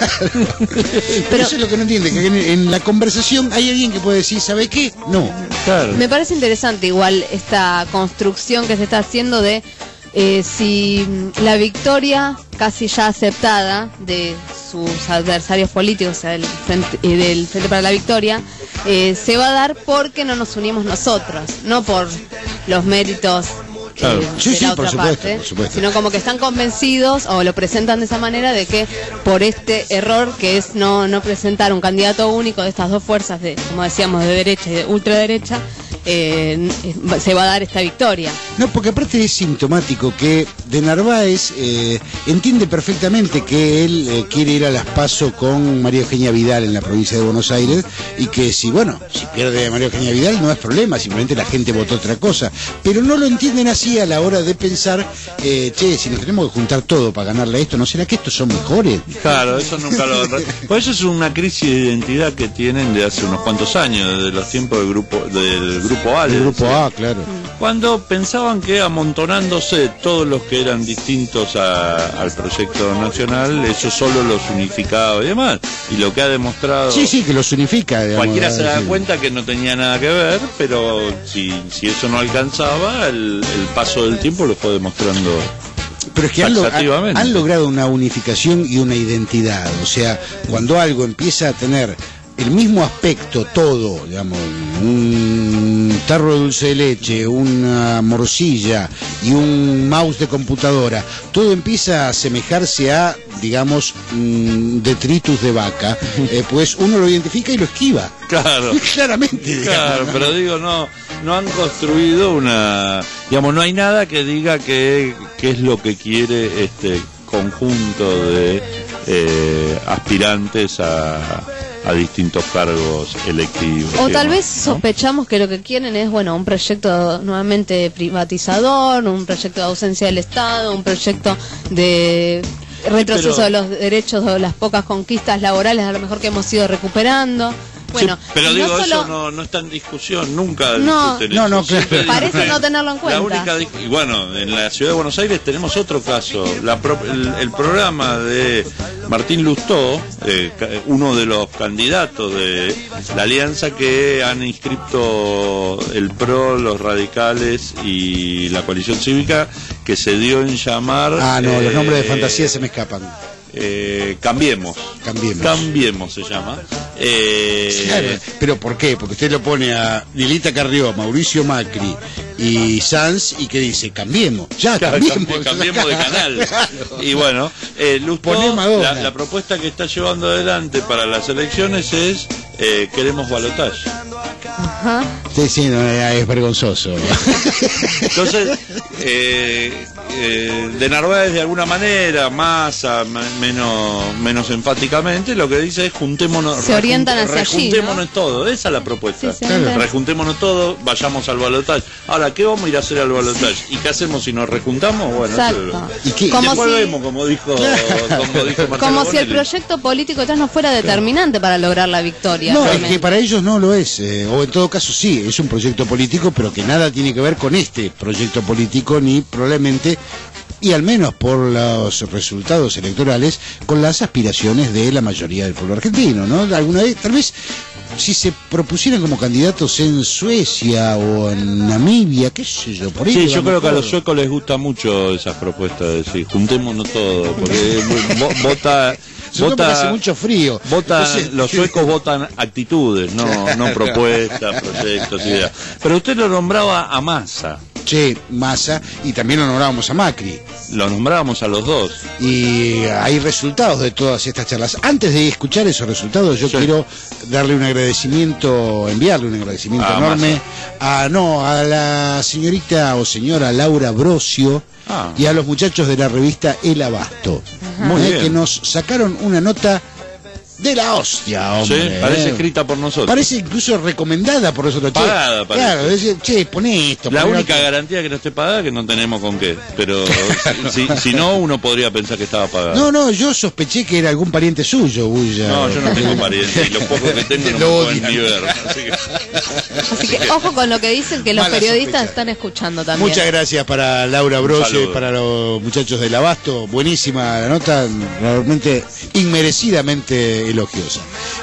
[SPEAKER 4] Pero eso es lo que no entiende, que en, en la conversación hay alguien que puede decir, ¿sabe qué? No.
[SPEAKER 5] Claro.
[SPEAKER 6] Me parece interesante igual esta construcción que se está haciendo de eh, si la victoria casi ya aceptada de sus adversarios políticos, o sea, del Frente, eh, del Frente para la Victoria, eh, se va a dar porque no nos unimos nosotros, no por los méritos
[SPEAKER 4] Claro.
[SPEAKER 6] eh,
[SPEAKER 4] Sí,
[SPEAKER 6] de
[SPEAKER 4] sí,
[SPEAKER 6] la
[SPEAKER 4] por
[SPEAKER 6] otra
[SPEAKER 4] supuesto,
[SPEAKER 6] parte,
[SPEAKER 4] por supuesto.
[SPEAKER 6] sino como que están convencidos o lo presentan de esa manera de que por este error que es no, no presentar un candidato único de estas dos fuerzas, de como decíamos, de derecha y de ultraderecha, eh, se va a dar esta victoria.
[SPEAKER 4] No, porque aparte es sintomático que de Narváez eh, entiende perfectamente que él eh, quiere ir a las PASO con María Eugenia Vidal en la provincia de Buenos Aires y que si, bueno, si pierde a María Eugenia Vidal no es problema, simplemente la gente votó otra cosa. Pero no lo entienden así a la hora de pensar, eh, che, si nos tenemos que juntar todo para ganarle a esto, ¿no será que estos son mejores?
[SPEAKER 5] Claro, eso nunca lo... Por eso es una crisis de identidad que tienen de hace unos cuantos años, desde los tiempos del grupo del grupo A.
[SPEAKER 4] El grupo A, claro.
[SPEAKER 5] Cuando pensaban que amontonándose todos los que eran distintos a- al proyecto nacional, eso solo los unificaba y demás. Y lo que ha demostrado...
[SPEAKER 4] Sí, sí, que los unifica. Digamos,
[SPEAKER 5] Cualquiera se da
[SPEAKER 4] sí.
[SPEAKER 5] cuenta que no tenía nada que ver, pero si, si eso no alcanzaba, el, el paso del tiempo lo fue demostrando.
[SPEAKER 4] Pero es que han, lo- han-
[SPEAKER 5] taxativamente.
[SPEAKER 4] han logrado una unificación y una identidad. O sea, cuando algo empieza a tener el mismo aspecto, todo, digamos, un tarro de dulce de leche, una morcilla y un mouse de computadora, todo empieza a asemejarse a, digamos, mm, detritus de vaca, eh, pues uno lo identifica y lo esquiva.
[SPEAKER 5] Claro.
[SPEAKER 4] Claramente, digamos,
[SPEAKER 5] Claro,
[SPEAKER 4] ¿no?
[SPEAKER 5] pero digo, no, no han construido una, digamos, no hay nada que diga que, que es lo que quiere este conjunto de eh, aspirantes a, a distintos cargos electivos.
[SPEAKER 6] O
[SPEAKER 5] y
[SPEAKER 6] tal
[SPEAKER 5] demás,
[SPEAKER 6] vez
[SPEAKER 5] ¿no?
[SPEAKER 6] sospechamos que lo que quieren es, bueno, un proyecto nuevamente privatizador, un proyecto de ausencia del Estado, un proyecto de retroceso
[SPEAKER 5] pero-
[SPEAKER 6] de los derechos o las pocas conquistas laborales a lo mejor que hemos ido recuperando. Bueno,
[SPEAKER 5] Sí, pero
[SPEAKER 6] y
[SPEAKER 5] digo,
[SPEAKER 6] no
[SPEAKER 5] eso
[SPEAKER 6] solo
[SPEAKER 5] no, no está en discusión, nunca
[SPEAKER 6] No.
[SPEAKER 5] discuten
[SPEAKER 4] No,
[SPEAKER 5] eso.
[SPEAKER 4] no, claro.
[SPEAKER 5] Siempre
[SPEAKER 6] Parece
[SPEAKER 5] dicen,
[SPEAKER 6] no tenerlo en cuenta.
[SPEAKER 5] La única dis- y bueno, en la ciudad de Buenos Aires tenemos otro caso. La pro- el, el programa de Martín Lustó, eh, ca- uno de los candidatos de la alianza que han inscrito el P R O, los radicales y la coalición cívica, que se dio en llamar...
[SPEAKER 4] Ah, no, los
[SPEAKER 5] eh,
[SPEAKER 4] nombres de fantasía se me escapan.
[SPEAKER 5] eh, Cambiemos.
[SPEAKER 4] Cambiemos.
[SPEAKER 5] Cambiemos se llama. Eh,
[SPEAKER 4] Claro, pero ¿por qué? Porque usted lo pone a Lilita Carrió, Mauricio Macri y Sanz y que dice, cambiemos, ya,
[SPEAKER 5] Claro,
[SPEAKER 4] cambiemos.
[SPEAKER 5] cambi- cambiemos de canal.
[SPEAKER 4] Claro.
[SPEAKER 5] Y bueno, eh, Lustó,
[SPEAKER 4] Poné Madonna.
[SPEAKER 5] la, la propuesta que está llevando adelante para las elecciones es eh, queremos balotaje.
[SPEAKER 6] Ajá.
[SPEAKER 4] Sí, sí, no, es vergonzoso.
[SPEAKER 5] Entonces, eh, eh, de Narváez de alguna manera, más a, menos, menos enfáticamente, lo que dice es juntémonos.
[SPEAKER 6] Se orientan hacia allí,
[SPEAKER 5] Rejuntémonos
[SPEAKER 6] ¿no?
[SPEAKER 5] todo, esa es la propuesta.
[SPEAKER 6] Sí, claro.
[SPEAKER 5] Rejuntémonos todo, vayamos al balotaje. Ahora, ¿qué vamos a ir a hacer al balotaje? ¿Y qué hacemos si nos rejuntamos? Bueno,
[SPEAKER 6] exacto.
[SPEAKER 5] ¿Y qué?
[SPEAKER 6] Como
[SPEAKER 5] Después
[SPEAKER 6] si...
[SPEAKER 5] vemos, como dijo, como dijo Marcelo
[SPEAKER 6] Como si el
[SPEAKER 5] Bonelli.
[SPEAKER 6] proyecto político detrás no fuera determinante para lograr la victoria.
[SPEAKER 4] No,
[SPEAKER 6] realmente.
[SPEAKER 4] es que para ellos no lo es, eh, o en todo caso sí, es un proyecto político, pero que nada tiene que ver con este proyecto político, ni probablemente, y al menos por los resultados electorales, con las aspiraciones de la mayoría del pueblo argentino, ¿no? Alguna vez, tal vez, si se propusieran como candidatos en Suecia o en Namibia, qué sé yo, por ahí.
[SPEAKER 5] Sí,
[SPEAKER 4] a
[SPEAKER 5] yo
[SPEAKER 4] lo
[SPEAKER 5] creo que a
[SPEAKER 4] mejor-
[SPEAKER 5] los suecos les gusta mucho esas propuestas de decir, juntémonos todo, porque vo- vota...
[SPEAKER 4] Sobre todo porque hace mucho frío.
[SPEAKER 5] Votan,
[SPEAKER 4] Entonces-
[SPEAKER 5] los suecos votan actitudes, no, no propuestas, proyectos, ideas. Pero usted lo nombraba a Massa.
[SPEAKER 4] Che, Massa, y también lo nombrábamos a Macri.
[SPEAKER 5] Lo nombrábamos a los dos.
[SPEAKER 4] Y hay resultados de todas estas charlas. Antes de escuchar esos resultados, yo
[SPEAKER 5] Sí.
[SPEAKER 4] quiero darle un agradecimiento, enviarle un agradecimiento
[SPEAKER 5] A
[SPEAKER 4] enorme a no a la señorita o señora Laura Brosio
[SPEAKER 5] Ah.
[SPEAKER 4] y a los muchachos de la revista El Abasto,
[SPEAKER 5] Muy
[SPEAKER 4] eh,
[SPEAKER 5] bien.
[SPEAKER 4] que nos sacaron una nota de la hostia,
[SPEAKER 5] Sí,
[SPEAKER 4] hombre.
[SPEAKER 5] parece
[SPEAKER 4] eh.
[SPEAKER 5] escrita por nosotros.
[SPEAKER 4] Parece incluso recomendada por nosotros. Che,
[SPEAKER 5] Pagada, parece.
[SPEAKER 4] claro, decir, che, poné esto.
[SPEAKER 5] La
[SPEAKER 4] poné
[SPEAKER 5] única
[SPEAKER 4] otro.
[SPEAKER 5] garantía que no esté pagada es que no tenemos con qué. Pero si, si no, uno podría pensar que estaba pagada.
[SPEAKER 4] No, no, yo sospeché que era algún pariente suyo, Bulla.
[SPEAKER 5] No, yo no tengo parientes y los pocos que tengo no me
[SPEAKER 4] Lo
[SPEAKER 5] pueden
[SPEAKER 4] odian.
[SPEAKER 5] ni ver. Así que...
[SPEAKER 6] Así que ojo con lo que dicen, que los
[SPEAKER 4] Mala
[SPEAKER 6] periodistas
[SPEAKER 4] sospecha.
[SPEAKER 6] están escuchando también.
[SPEAKER 4] Muchas gracias para Laura
[SPEAKER 5] Un
[SPEAKER 4] Brosio y
[SPEAKER 5] saludo.
[SPEAKER 4] para los muchachos del Abasto. Buenísima la nota, realmente inmerecidamente elogiosa.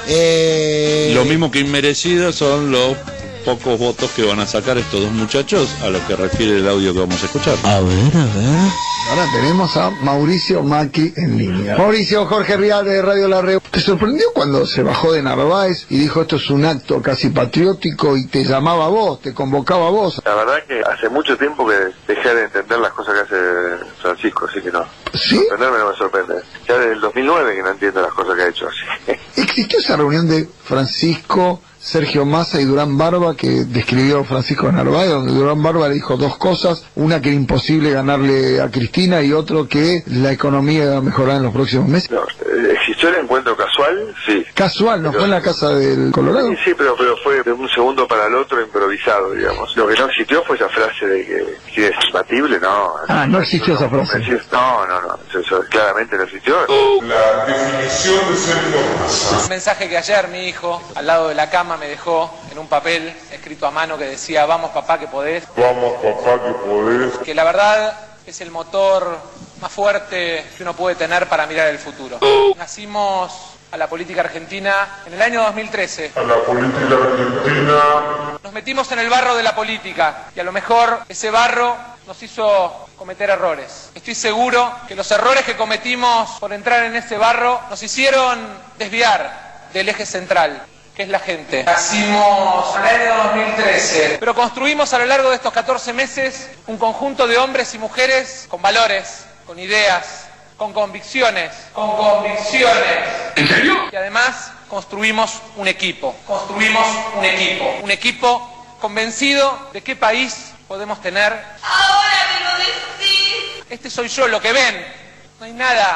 [SPEAKER 4] Eh,
[SPEAKER 5] Lo mismo que inmerecidos son los pocos votos que van a sacar estos dos muchachos, a lo que refiere el audio que vamos a escuchar.
[SPEAKER 4] A ver, a ver.
[SPEAKER 15] Ahora tenemos a Mauricio Macri en línea. Mauricio, Jorge Rial de Radio La Red. ¿Te sorprendió cuando se bajó de Narváez y dijo esto es un acto casi patriótico y te llamaba a vos, te convocaba a vos?
[SPEAKER 8] La verdad que hace mucho tiempo que dejé de entender las cosas que hace Francisco, así que no.
[SPEAKER 15] ¿Sí?
[SPEAKER 8] Sorprenderme no me sorprende. Ya desde el dos mil nueve que no entiendo las cosas que ha hecho así.
[SPEAKER 15] ¿Existió esa reunión de Francisco, Sergio Massa y Durán Barba que describió Francisco de Narváez, donde Durán Barba le dijo dos cosas, una que era imposible ganarle a Cristina y otro que la economía iba a mejorar en los próximos meses?
[SPEAKER 8] No, eh, ¿existió el encuentro casual? Sí.
[SPEAKER 15] Casual, ¿no
[SPEAKER 8] Pero-
[SPEAKER 15] fue en la casa del Colorado?
[SPEAKER 8] Sí, sí, pero, pero fue de un segundo para el otro improvisado, digamos. Lo que no existió fue esa frase de que, que es imbatible, no.
[SPEAKER 15] Ah, no existió esa frase.
[SPEAKER 8] No, no, no, eso, eso claramente no existió.
[SPEAKER 16] La definición de Sergio Massa.
[SPEAKER 17] Un mensaje que ayer mi hijo, al lado de la cama, me dejó en un papel escrito a mano que decía, vamos papá que podés.
[SPEAKER 16] Vamos, papá, que podés.
[SPEAKER 17] Que la verdad es el motor más fuerte que uno puede tener para mirar el futuro. Nacimos a la política argentina en el año dos mil trece.
[SPEAKER 16] A la política argentina.
[SPEAKER 17] Nos metimos en el barro de la política y a lo mejor ese barro nos hizo cometer errores. Estoy seguro que los errores que cometimos por entrar en ese barro nos hicieron desviar del eje central, que es la gente. Nacimos en el año dos mil trece, pero construimos a lo largo de estos catorce meses un conjunto de hombres y mujeres con valores, con ideas, con convicciones, con convicciones.
[SPEAKER 9] ¿En serio?
[SPEAKER 17] Y además construimos un equipo, construimos un equipo, un equipo convencido de qué país podemos tener.
[SPEAKER 18] Ahora me lo decís.
[SPEAKER 17] Este soy yo, lo que ven, no hay nada.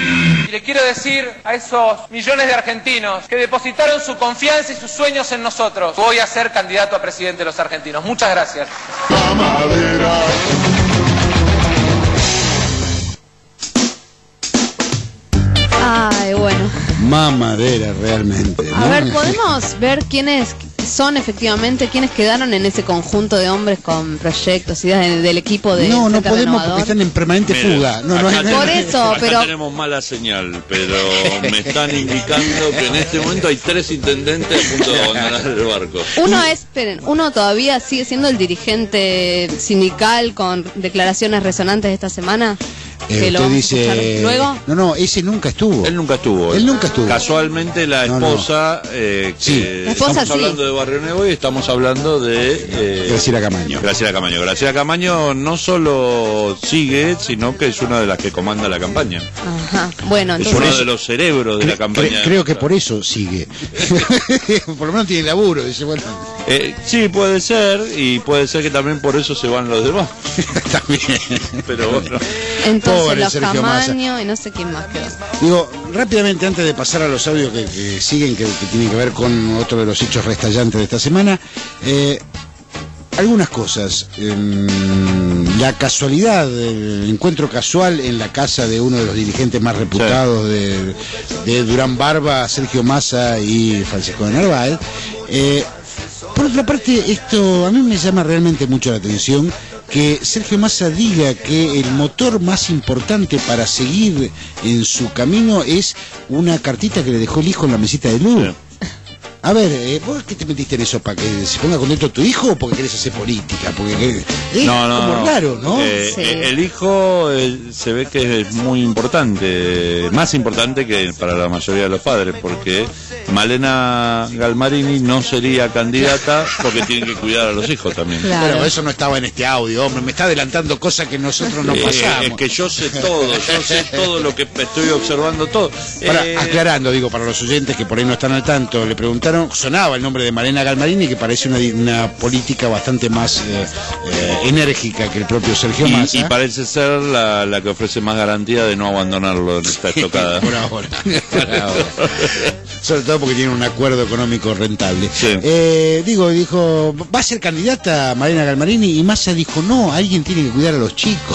[SPEAKER 17] Y le quiero decir a esos millones de argentinos que depositaron su confianza y sus sueños en nosotros, voy a ser candidato a presidente de los argentinos. Muchas gracias.
[SPEAKER 6] Ay, bueno.
[SPEAKER 4] Mamadera, realmente.
[SPEAKER 6] A
[SPEAKER 4] ¿no?
[SPEAKER 6] ver, ¿podemos ver quiénes son efectivamente, quiénes quedaron en ese conjunto de hombres con proyectos, ideas del, del equipo de
[SPEAKER 4] No, no
[SPEAKER 6] Frente
[SPEAKER 4] podemos
[SPEAKER 6] Renovador?
[SPEAKER 4] porque están en permanente
[SPEAKER 5] Mire,
[SPEAKER 4] fuga. No, no
[SPEAKER 5] acá
[SPEAKER 4] hay-
[SPEAKER 5] tenemos-
[SPEAKER 6] Por eso,
[SPEAKER 5] acá
[SPEAKER 6] pero-
[SPEAKER 5] tenemos mala señal, pero me están indicando que en este momento hay tres intendentes a punto de abandonar el barco.
[SPEAKER 6] Uno es, esperen, uno todavía sigue siendo el dirigente sindical con declaraciones resonantes de esta semana.
[SPEAKER 4] Eh,
[SPEAKER 6] que lo
[SPEAKER 4] usted
[SPEAKER 6] vamos a
[SPEAKER 4] dice.
[SPEAKER 6] escuchar luego.
[SPEAKER 4] No, no, ese nunca estuvo.
[SPEAKER 5] Él nunca estuvo.
[SPEAKER 4] Él nunca estuvo.
[SPEAKER 5] Casualmente la
[SPEAKER 4] No, no.
[SPEAKER 5] esposa, eh, que
[SPEAKER 4] Sí.
[SPEAKER 6] La esposa
[SPEAKER 5] estamos
[SPEAKER 6] sí.
[SPEAKER 5] hablando de Barrio Nuevo y estamos hablando de eh,
[SPEAKER 4] Graciela Camaño.
[SPEAKER 5] Graciela Camaño. Graciela Camaño no solo sigue, sino que es una de las que comanda la campaña.
[SPEAKER 6] Ajá. Bueno,
[SPEAKER 5] Es
[SPEAKER 6] entonces.
[SPEAKER 5] uno de los cerebros de la
[SPEAKER 4] Cre-
[SPEAKER 5] campaña.
[SPEAKER 4] creo que por eso sigue. Por lo menos tiene laburo, dice, bueno.
[SPEAKER 5] Eh, sí, puede ser, y puede ser que también por eso se van los demás.
[SPEAKER 4] También.
[SPEAKER 5] Pero bueno.
[SPEAKER 6] Entonces
[SPEAKER 4] Pobre
[SPEAKER 6] los
[SPEAKER 4] Sergio Massa.
[SPEAKER 6] Camaño y no sé quién más quedó.
[SPEAKER 4] Digo, rápidamente antes de pasar a los audios que, que siguen, que, que tienen que ver con otro de los hechos restallantes de esta semana, eh, algunas cosas. Eh, la casualidad, el encuentro casual en la casa de uno de los dirigentes más reputados sí. de, de Durán Barba, Sergio Massa y Francisco de Narváez. Eh, por otra parte, esto a mí me llama realmente mucho la atención, que Sergio Massa diga que el motor más importante para seguir en su camino es una cartita que le dejó el hijo en la mesita de luz. Sí. A ver, eh, ¿vos qué te metiste en eso? ¿Para que se ponga contento tu hijo o porque querés hacer política? Porque es
[SPEAKER 5] no, no,
[SPEAKER 4] como
[SPEAKER 5] no.
[SPEAKER 4] raro, ¿no?
[SPEAKER 5] Eh,
[SPEAKER 6] Sí.
[SPEAKER 5] El hijo eh, se ve que es muy importante, más importante que para la mayoría de los padres, porque Malena Galmarini no sería candidata porque tiene que cuidar a los hijos también.
[SPEAKER 6] Claro.
[SPEAKER 4] Pero eso no estaba en este audio, hombre, me está adelantando cosas que nosotros no
[SPEAKER 5] Eh,
[SPEAKER 4] pasamos.
[SPEAKER 5] es que yo sé todo, yo sé todo lo que estoy observando todo.
[SPEAKER 4] Para,
[SPEAKER 5] Eh,
[SPEAKER 4] aclarando, digo, para los oyentes que por ahí no están al tanto, le preguntaron, sonaba el nombre de Malena Galmarini, que parece una, una política bastante más eh, eh, enérgica que el propio Sergio
[SPEAKER 5] y,
[SPEAKER 4] Massa.
[SPEAKER 5] y parece ser la, la que ofrece más garantía de no abandonarlo en esta estocada.
[SPEAKER 4] Por ahora, por ahora. Sobre todo porque tiene un acuerdo económico rentable.
[SPEAKER 5] Sí.
[SPEAKER 4] Eh, digo, dijo, va a ser candidata Malena Galmarini, y Massa dijo, no, alguien tiene que cuidar a los chicos.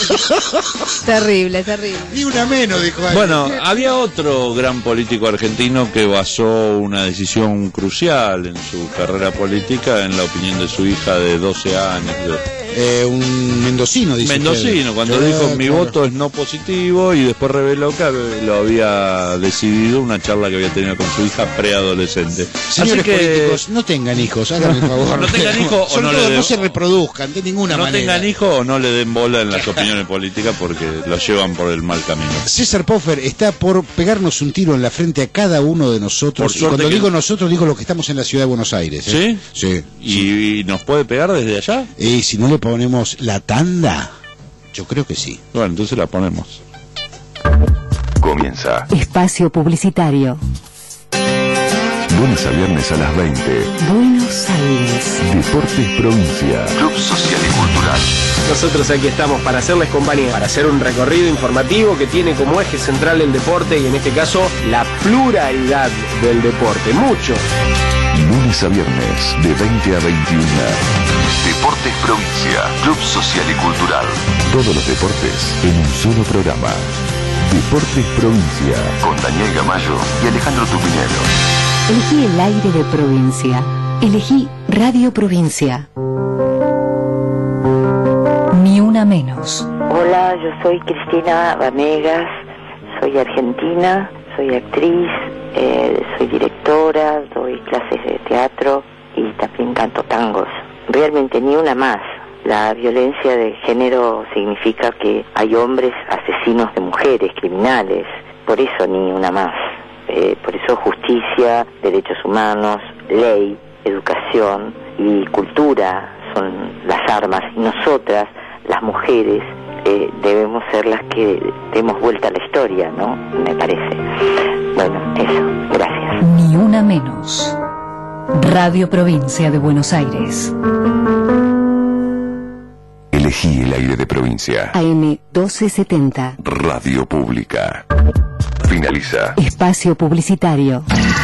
[SPEAKER 6] Terrible, terrible.
[SPEAKER 4] Ni una menos, dijo.
[SPEAKER 5] Bueno, había otro gran político argentino que basó una decisión crucial en su carrera política en la opinión de su hija de doce años.
[SPEAKER 4] Eh, un mendocino, dice
[SPEAKER 5] Mendocino,
[SPEAKER 4] usted.
[SPEAKER 5] cuando
[SPEAKER 4] Ah,
[SPEAKER 5] dijo mi
[SPEAKER 4] claro.
[SPEAKER 5] voto es no positivo, y después reveló que lo había decidido una charla que había tenido con su hija preadolescente.
[SPEAKER 4] Señores
[SPEAKER 5] Así que
[SPEAKER 4] políticos, no tengan hijos, háganme el favor.
[SPEAKER 5] No tengan hijos o
[SPEAKER 4] Sobre
[SPEAKER 5] no
[SPEAKER 4] todo,
[SPEAKER 5] le den-
[SPEAKER 4] no se reproduzcan de ninguna
[SPEAKER 5] no
[SPEAKER 4] manera.
[SPEAKER 5] tengan hijos o no le den bola en las opiniones políticas porque los llevan por el mal camino.
[SPEAKER 4] César Poffer está por pegarnos un tiro en la frente a cada uno de nosotros.
[SPEAKER 5] Por
[SPEAKER 4] Y
[SPEAKER 5] suerte
[SPEAKER 4] cuando
[SPEAKER 5] que-
[SPEAKER 4] digo nosotros, digo los que estamos en la ciudad de Buenos Aires. ¿eh?
[SPEAKER 5] ¿Sí?
[SPEAKER 4] Sí.
[SPEAKER 5] ¿Y, y nos puede pegar desde allá?
[SPEAKER 4] Y si no le ponemos la tanda, yo creo que sí.
[SPEAKER 5] Bueno, entonces la ponemos.
[SPEAKER 1] Comienza.
[SPEAKER 19] Espacio publicitario.
[SPEAKER 1] Lunes a viernes a las veinte.
[SPEAKER 19] Buenos Aires.
[SPEAKER 1] Deportes Provincia. Club Social y Cultural.
[SPEAKER 20] Nosotros aquí estamos para hacerles compañía, para hacer un recorrido informativo que tiene como eje central el deporte y en este caso la pluralidad del deporte. Mucho.
[SPEAKER 1] Lunes a viernes de veinte a veintiuno. Deportes Provincia. Club Social y Cultural. Todos los deportes en un solo programa. Deportes Provincia. Con Daniel Gamayo y Alejandro Tupinero.
[SPEAKER 19] Elegí el aire de provincia. Elegí Radio Provincia. Ni una menos.
[SPEAKER 21] Hola, yo soy Cristina Vanegas, soy argentina, soy actriz, eh, soy directora, doy clases de teatro y también canto tangos. Realmente ni una más. La violencia de género significa que hay hombres asesinos de mujeres, criminales. Por eso ni una más. Eh, por eso justicia, derechos humanos, ley, educación y cultura son las armas. Y nosotras, las mujeres, eh, debemos ser las que demos vuelta a la historia, ¿no? Me parece. Bueno, eso. Gracias.
[SPEAKER 19] Ni una menos. Radio Provincia de Buenos Aires.
[SPEAKER 1] Elegí el aire de provincia.
[SPEAKER 19] A M doce setenta.
[SPEAKER 1] Radio Pública. Finaliza.
[SPEAKER 19] Espacio publicitario.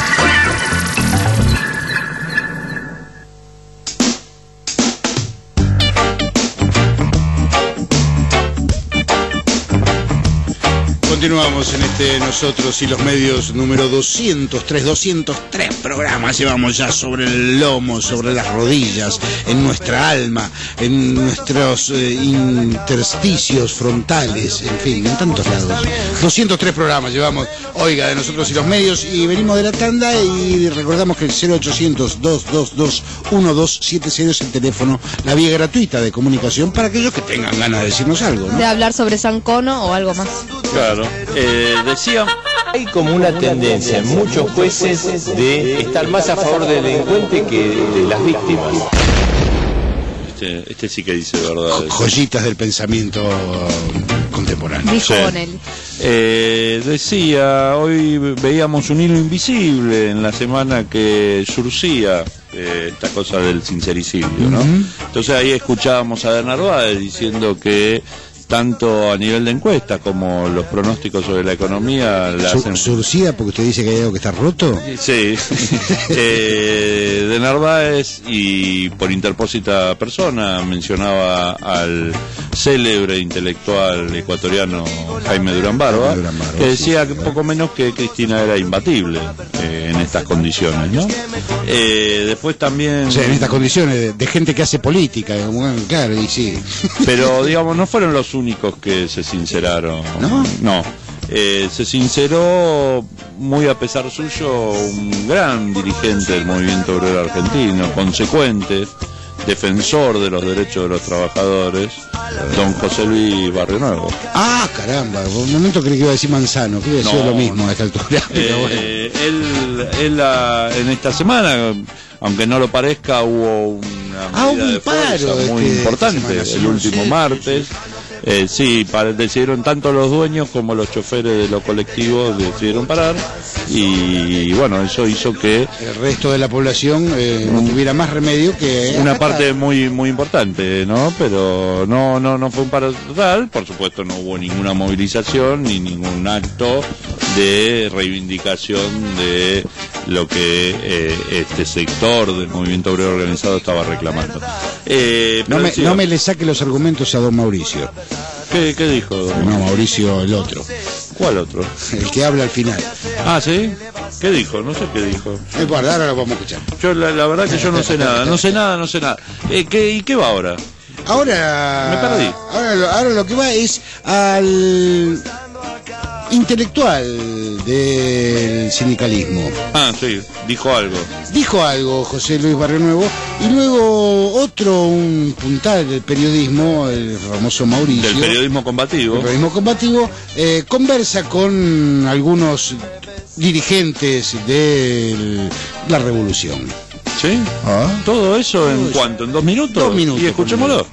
[SPEAKER 4] Continuamos en este Nosotros y los Medios número doscientos tres, doscientos tres programas llevamos ya sobre el lomo, sobre las rodillas, en nuestra alma, en nuestros eh, intersticios frontales, en fin, en tantos lados. doscientos tres programas llevamos, oiga, de Nosotros y los Medios, y venimos de la tanda y recordamos que el cero ochocientos, dos dos dos, uno dos siete cero es el teléfono, la vía gratuita de comunicación para aquellos que tengan ganas de decirnos algo, ¿no?
[SPEAKER 6] De hablar sobre San Cono o algo más.
[SPEAKER 5] Claro. Eh, decía,
[SPEAKER 10] hay como una tendencia en muchos jueces de estar más a favor del delincuente que de las víctimas.
[SPEAKER 5] Este, este sí que dice verdad.
[SPEAKER 4] Joyitas del pensamiento contemporáneo.
[SPEAKER 6] Dijo
[SPEAKER 5] Sí.
[SPEAKER 6] Bonelli.
[SPEAKER 5] Eh, decía, hoy veíamos un hilo invisible en la semana que surcía eh, esta cosa del sincericidio, ¿no?
[SPEAKER 4] Ujú.
[SPEAKER 5] Entonces ahí escuchábamos a De Narváez diciendo que tanto a nivel de encuestas como los pronósticos sobre la economía la
[SPEAKER 4] Sur-
[SPEAKER 5] hacen...
[SPEAKER 4] ¿Surcida porque usted dice que hay algo que está roto?
[SPEAKER 5] Sí, eh, De Narváez, y por interpósita persona mencionaba al célebre intelectual ecuatoriano Jaime Durán Barba,
[SPEAKER 4] Jaime Durán Barba,
[SPEAKER 5] que decía que poco menos que Cristina era imbatible eh, en estas condiciones, ¿no? Eh, después también...
[SPEAKER 4] O sea, en estas condiciones de, de gente que hace política, bueno, claro, y sí.
[SPEAKER 5] Pero, digamos, no fueron los únicos que se sinceraron.
[SPEAKER 4] ¿No?
[SPEAKER 5] No. Eh, se sinceró, muy a pesar suyo, un gran dirigente del movimiento obrero argentino, consecuente, defensor de los derechos de los trabajadores, don José Luis Barrio Nuevo.
[SPEAKER 4] Ah, caramba, por un momento creí que iba a decir Manzano, que hubiera sido
[SPEAKER 5] No.
[SPEAKER 4] lo mismo a esta altura. Pero bueno.
[SPEAKER 5] Eh, él, él ah, en esta semana, aunque no lo parezca, hubo una
[SPEAKER 4] Ah,
[SPEAKER 5] medida
[SPEAKER 4] hubo un
[SPEAKER 5] de fuerza
[SPEAKER 4] paro
[SPEAKER 5] muy
[SPEAKER 4] este-
[SPEAKER 5] importante
[SPEAKER 4] esta semana,
[SPEAKER 5] el
[SPEAKER 4] sí,
[SPEAKER 5] último
[SPEAKER 4] sí,
[SPEAKER 5] martes. Eh, sí, para, decidieron tanto los dueños como los choferes de los colectivos decidieron parar, y bueno, eso hizo que
[SPEAKER 4] El resto de la población eh, no tuviera más remedio que...
[SPEAKER 5] una
[SPEAKER 4] acatar.
[SPEAKER 5] parte muy muy importante, ¿no? Pero no no no fue un paro total, por supuesto no hubo ninguna movilización ni ningún acto de reivindicación de lo que eh, este sector del movimiento obrero organizado estaba reclamando. Eh,
[SPEAKER 4] No
[SPEAKER 5] pero
[SPEAKER 4] me,
[SPEAKER 5] decía-
[SPEAKER 4] no me le saque los argumentos a don Mauricio.
[SPEAKER 5] ¿Qué, qué dijo?
[SPEAKER 4] No, Mauricio el otro.
[SPEAKER 5] ¿Cuál otro?
[SPEAKER 4] El que habla al final.
[SPEAKER 5] Ah, ¿sí? ¿Qué dijo? No sé qué dijo.
[SPEAKER 4] Eh, guarda, ahora lo vamos a escuchar.
[SPEAKER 5] Yo la, la verdad que yo no sé nada, no sé nada, no sé nada. Eh, ¿qué, ¿Y qué va ahora?
[SPEAKER 4] Ahora...
[SPEAKER 5] Me perdí.
[SPEAKER 4] Ahora, lo- ahora lo que va es al intelectual del sindicalismo.
[SPEAKER 5] Ah, sí, dijo algo.
[SPEAKER 4] Dijo algo José Luis Barrio Nuevo, y luego otro, un puntal del periodismo, el famoso Mauricio.
[SPEAKER 5] Del periodismo combativo.
[SPEAKER 4] El periodismo combativo, eh, conversa con algunos dirigentes de la revolución.
[SPEAKER 5] ¿Sí?
[SPEAKER 4] Ah.
[SPEAKER 5] ¿Todo eso en cuánto? ¿En dos minutos?
[SPEAKER 4] Dos minutos,
[SPEAKER 5] Y escuchémoslo.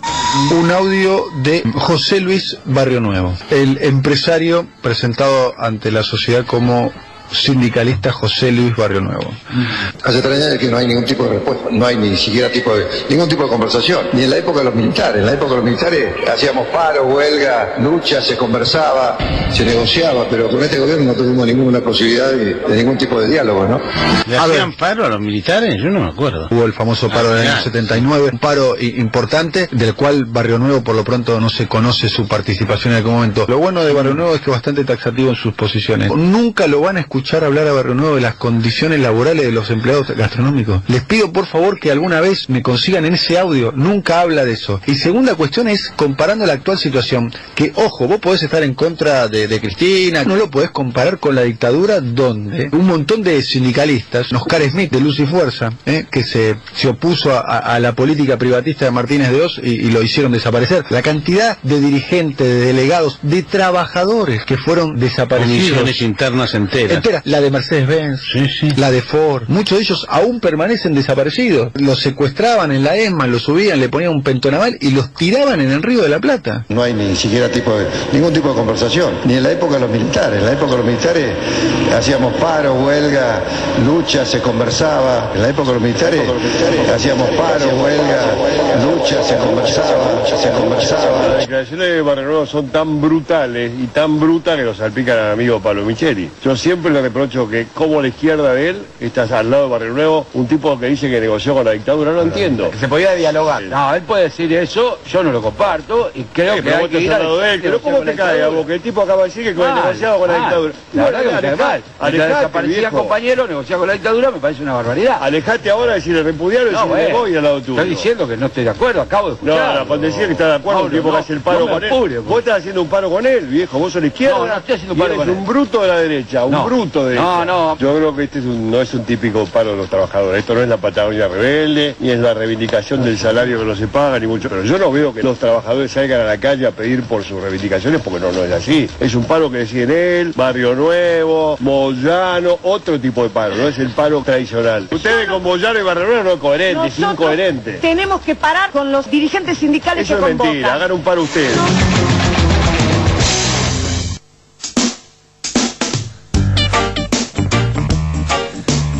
[SPEAKER 15] Un audio de José Luis Barrio Nuevo, el empresario presentado ante la sociedad como sindicalista José Luis Barrio Nuevo.
[SPEAKER 3] Hace tres años que no hay ningún tipo de respuesta, no hay ni siquiera tipo de, ningún tipo de conversación, ni en la época de los militares. En la época de los militares hacíamos paro, huelga, lucha, se conversaba, se negociaba, pero con este gobierno no tuvimos ninguna posibilidad de, de ningún tipo de diálogo, ¿no?
[SPEAKER 22] ¿Le hacían paro a los militares? Yo no me acuerdo.
[SPEAKER 15] Hubo el famoso paro
[SPEAKER 22] Ah,
[SPEAKER 15] del año
[SPEAKER 22] claro.
[SPEAKER 15] setenta y nueve, un paro i- importante, del cual Barrio Nuevo por lo pronto no se conoce su participación en algún momento. Lo bueno de Barrio Nuevo es que es bastante taxativo en sus posiciones. Nunca lo van a escuchar hablar a Barrio Nuevo de las condiciones laborales de los empleados gastronómicos. Les pido por favor que alguna vez me consigan en ese audio, nunca habla de eso. Y segunda cuestión es comparando la actual situación, que ojo, vos podés estar en contra de, de Cristina, no lo podés comparar con la dictadura donde un montón de sindicalistas, Oscar Smith de Luz y Fuerza, eh, que se, se opuso a, a- a la política privatista de Martínez de Oz y, y lo hicieron desaparecer. La cantidad de dirigentes, de delegados, de trabajadores que fueron desaparecidos.
[SPEAKER 22] Comisiones internas enteras.
[SPEAKER 15] Entera, la de Mercedes-Benz, la de Ford, muchos de ellos aún permanecen desaparecidos. Los secuestraban en la ESMA, los subían, le ponían un pentonaval y los tiraban en el Río de la Plata.
[SPEAKER 3] No hay ni siquiera tipo de, ningún tipo de conversación, ni en la época de los militares. En la época de los militares hacíamos paro, huelga, lucha, se conversaba. En la época de los militares hacíamos paro, huelga, lucha, se conversaba, se conversaba.
[SPEAKER 23] Las declaraciones de Barrio Nuevo son tan brutales y tan brutas que lo salpican al amigo Pablo Micheli. Yo siempre le reprocho que como la izquierda de él, estás al lado de Barrio Nuevo, un tipo que dice que negoció con la dictadura, no entiendo.
[SPEAKER 24] Se podía dialogar. No, él puede decir eso, yo no lo comparto y creo
[SPEAKER 23] Eh,
[SPEAKER 24] que
[SPEAKER 23] pero
[SPEAKER 24] hay
[SPEAKER 23] vos
[SPEAKER 24] que
[SPEAKER 23] estás
[SPEAKER 24] ir
[SPEAKER 23] al lado de él, pero ¿cómo te cae? Porque el tipo acaba de decir que con el
[SPEAKER 24] Mal,
[SPEAKER 23] negociado con la
[SPEAKER 24] mal.
[SPEAKER 23] dictadura.
[SPEAKER 24] La verdad que me
[SPEAKER 23] Alejate,
[SPEAKER 24] cae mal. La
[SPEAKER 23] alejate,
[SPEAKER 24] desaparecía
[SPEAKER 23] viejo.
[SPEAKER 24] compañero, negociar con la dictadura me parece una barbaridad.
[SPEAKER 23] Alejate ahora de decirle repudiar o
[SPEAKER 24] No,
[SPEAKER 23] decirle
[SPEAKER 24] bueno,
[SPEAKER 23] voy al lado tuyo.
[SPEAKER 24] estoy diciendo que no estoy de acuerdo, acabo de
[SPEAKER 23] No,
[SPEAKER 24] escuchar.
[SPEAKER 23] no, cuando decía que está de acuerdo,
[SPEAKER 24] Pablo,
[SPEAKER 23] un tipo
[SPEAKER 24] no,
[SPEAKER 23] que hace el paro
[SPEAKER 24] no me
[SPEAKER 23] con él.
[SPEAKER 24] apure,
[SPEAKER 23] Vos estás haciendo un paro con él, viejo, vos sos la izquierda.
[SPEAKER 24] No, no estoy haciendo un
[SPEAKER 23] y
[SPEAKER 24] paro
[SPEAKER 23] eres
[SPEAKER 24] con él.
[SPEAKER 23] un bruto de la derecha, un
[SPEAKER 24] No.
[SPEAKER 23] bruto de
[SPEAKER 24] No,
[SPEAKER 23] derecha.
[SPEAKER 24] no.
[SPEAKER 23] Yo creo que este es un, no es un típico paro de los trabajadores. Esto no es la Patagonia rebelde, ni es la reivindicación del salario que no se paga, ni mucho. Pero yo no veo que los trabajadores salgan a la calle a pedir por sus reivindicaciones, porque no, no es así. Es un paro que deciden él, Barrio Nuevo, Moyano, otro tipo de paro, no es el paro tradicional. Ustedes con Moyano y Barrio Nuevo no es coherente, es
[SPEAKER 13] Nosotros
[SPEAKER 23] incoherente.
[SPEAKER 13] tenemos que parar con los dirigentes sindicales
[SPEAKER 23] Eso
[SPEAKER 13] que
[SPEAKER 23] es
[SPEAKER 13] convocan.
[SPEAKER 23] mentira, hagan un paro ustedes.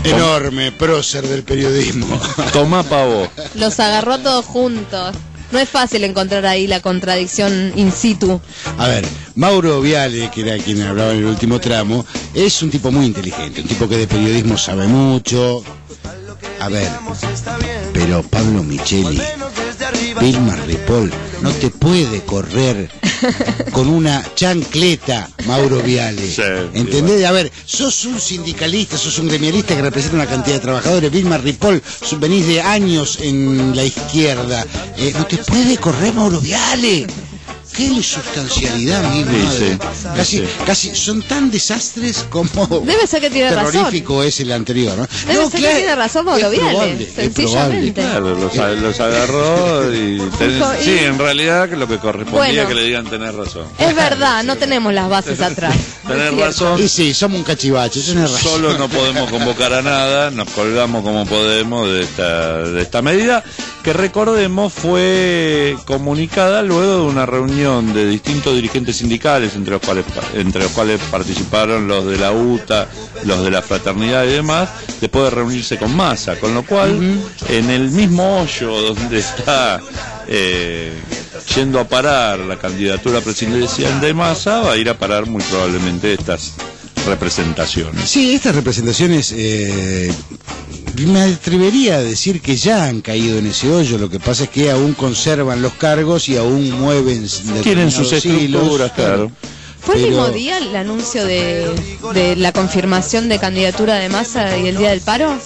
[SPEAKER 4] Enorme, prócer del periodismo.
[SPEAKER 5] Tomá pavo.
[SPEAKER 6] Los agarró todos juntos. No es fácil encontrar ahí la contradicción in situ.
[SPEAKER 4] A ver, Mauro Viale, que era quien hablaba en el último tramo, es un tipo muy inteligente, un tipo que de periodismo sabe mucho. A ver, pero Pablo Micheli, Vilma Ripoll, no te puede correr con una chancleta, Mauro Viale.
[SPEAKER 5] Sí,
[SPEAKER 4] ¿Entendés? A ver, sos un sindicalista, sos un gremialista que representa una cantidad de trabajadores. Vilma Ripoll, venís de años en la izquierda. Eh, no te puede correr, Mauro Viale. Qué insustancialidad, mi madre.
[SPEAKER 5] Sí, sí,
[SPEAKER 4] casi,
[SPEAKER 5] sí.
[SPEAKER 4] casi son tan desastres como
[SPEAKER 6] Debe ser que tiene
[SPEAKER 4] terrorífico es el anterior, ¿no?
[SPEAKER 6] Debe
[SPEAKER 4] No,
[SPEAKER 6] ser
[SPEAKER 4] claro,
[SPEAKER 6] que tiene razón Mauro
[SPEAKER 4] es probable,
[SPEAKER 6] Viale,
[SPEAKER 4] es
[SPEAKER 6] sencillamente.
[SPEAKER 5] Claro, los, a- los agarró y, ten-
[SPEAKER 6] Dijo, y-
[SPEAKER 5] sí, en realidad que lo que correspondía
[SPEAKER 6] Bueno.
[SPEAKER 5] que le digan tener razón.
[SPEAKER 6] Es verdad, no tenemos las bases atrás.
[SPEAKER 5] Tener
[SPEAKER 6] Es cierto.
[SPEAKER 5] razón.
[SPEAKER 4] Y sí, somos un cachivache, tenés razón.
[SPEAKER 5] Solo no podemos convocar a nada, nos colgamos como podemos de esta, de esta medida, que recordemos fue comunicada luego de una reunión de distintos dirigentes sindicales, entre los cuales, entre los cuales participaron los de la U T A, los de la Fraternidad y demás, después de reunirse con Massa, con lo cual, en el mismo hoyo donde está eh, yendo a parar la candidatura presidencial de Massa, va a ir a parar muy probablemente estas representaciones.
[SPEAKER 4] Sí, estas representaciones, eh, me atrevería a decir que ya han caído en ese hoyo. Lo que pasa es que aún conservan los cargos y aún mueven
[SPEAKER 5] Tienen sus
[SPEAKER 4] determinados
[SPEAKER 5] estructuras,
[SPEAKER 4] hilos,
[SPEAKER 5] claro.
[SPEAKER 6] ¿Fue el
[SPEAKER 4] Pero-
[SPEAKER 6] mismo día el anuncio de, de la confirmación de candidatura de Massa y el día del paro?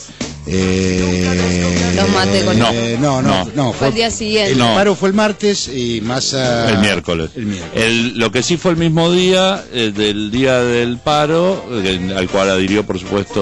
[SPEAKER 4] Eh,
[SPEAKER 6] Los maté con
[SPEAKER 4] no,
[SPEAKER 6] él.
[SPEAKER 4] no, no,
[SPEAKER 5] No.
[SPEAKER 4] no,
[SPEAKER 6] Fue el día siguiente.
[SPEAKER 4] El
[SPEAKER 5] No.
[SPEAKER 4] paro fue el martes y Massa
[SPEAKER 5] El miércoles.
[SPEAKER 4] El miércoles.
[SPEAKER 5] El- lo que sí fue el mismo día eh, del día del paro, eh, al cual adhirió por supuesto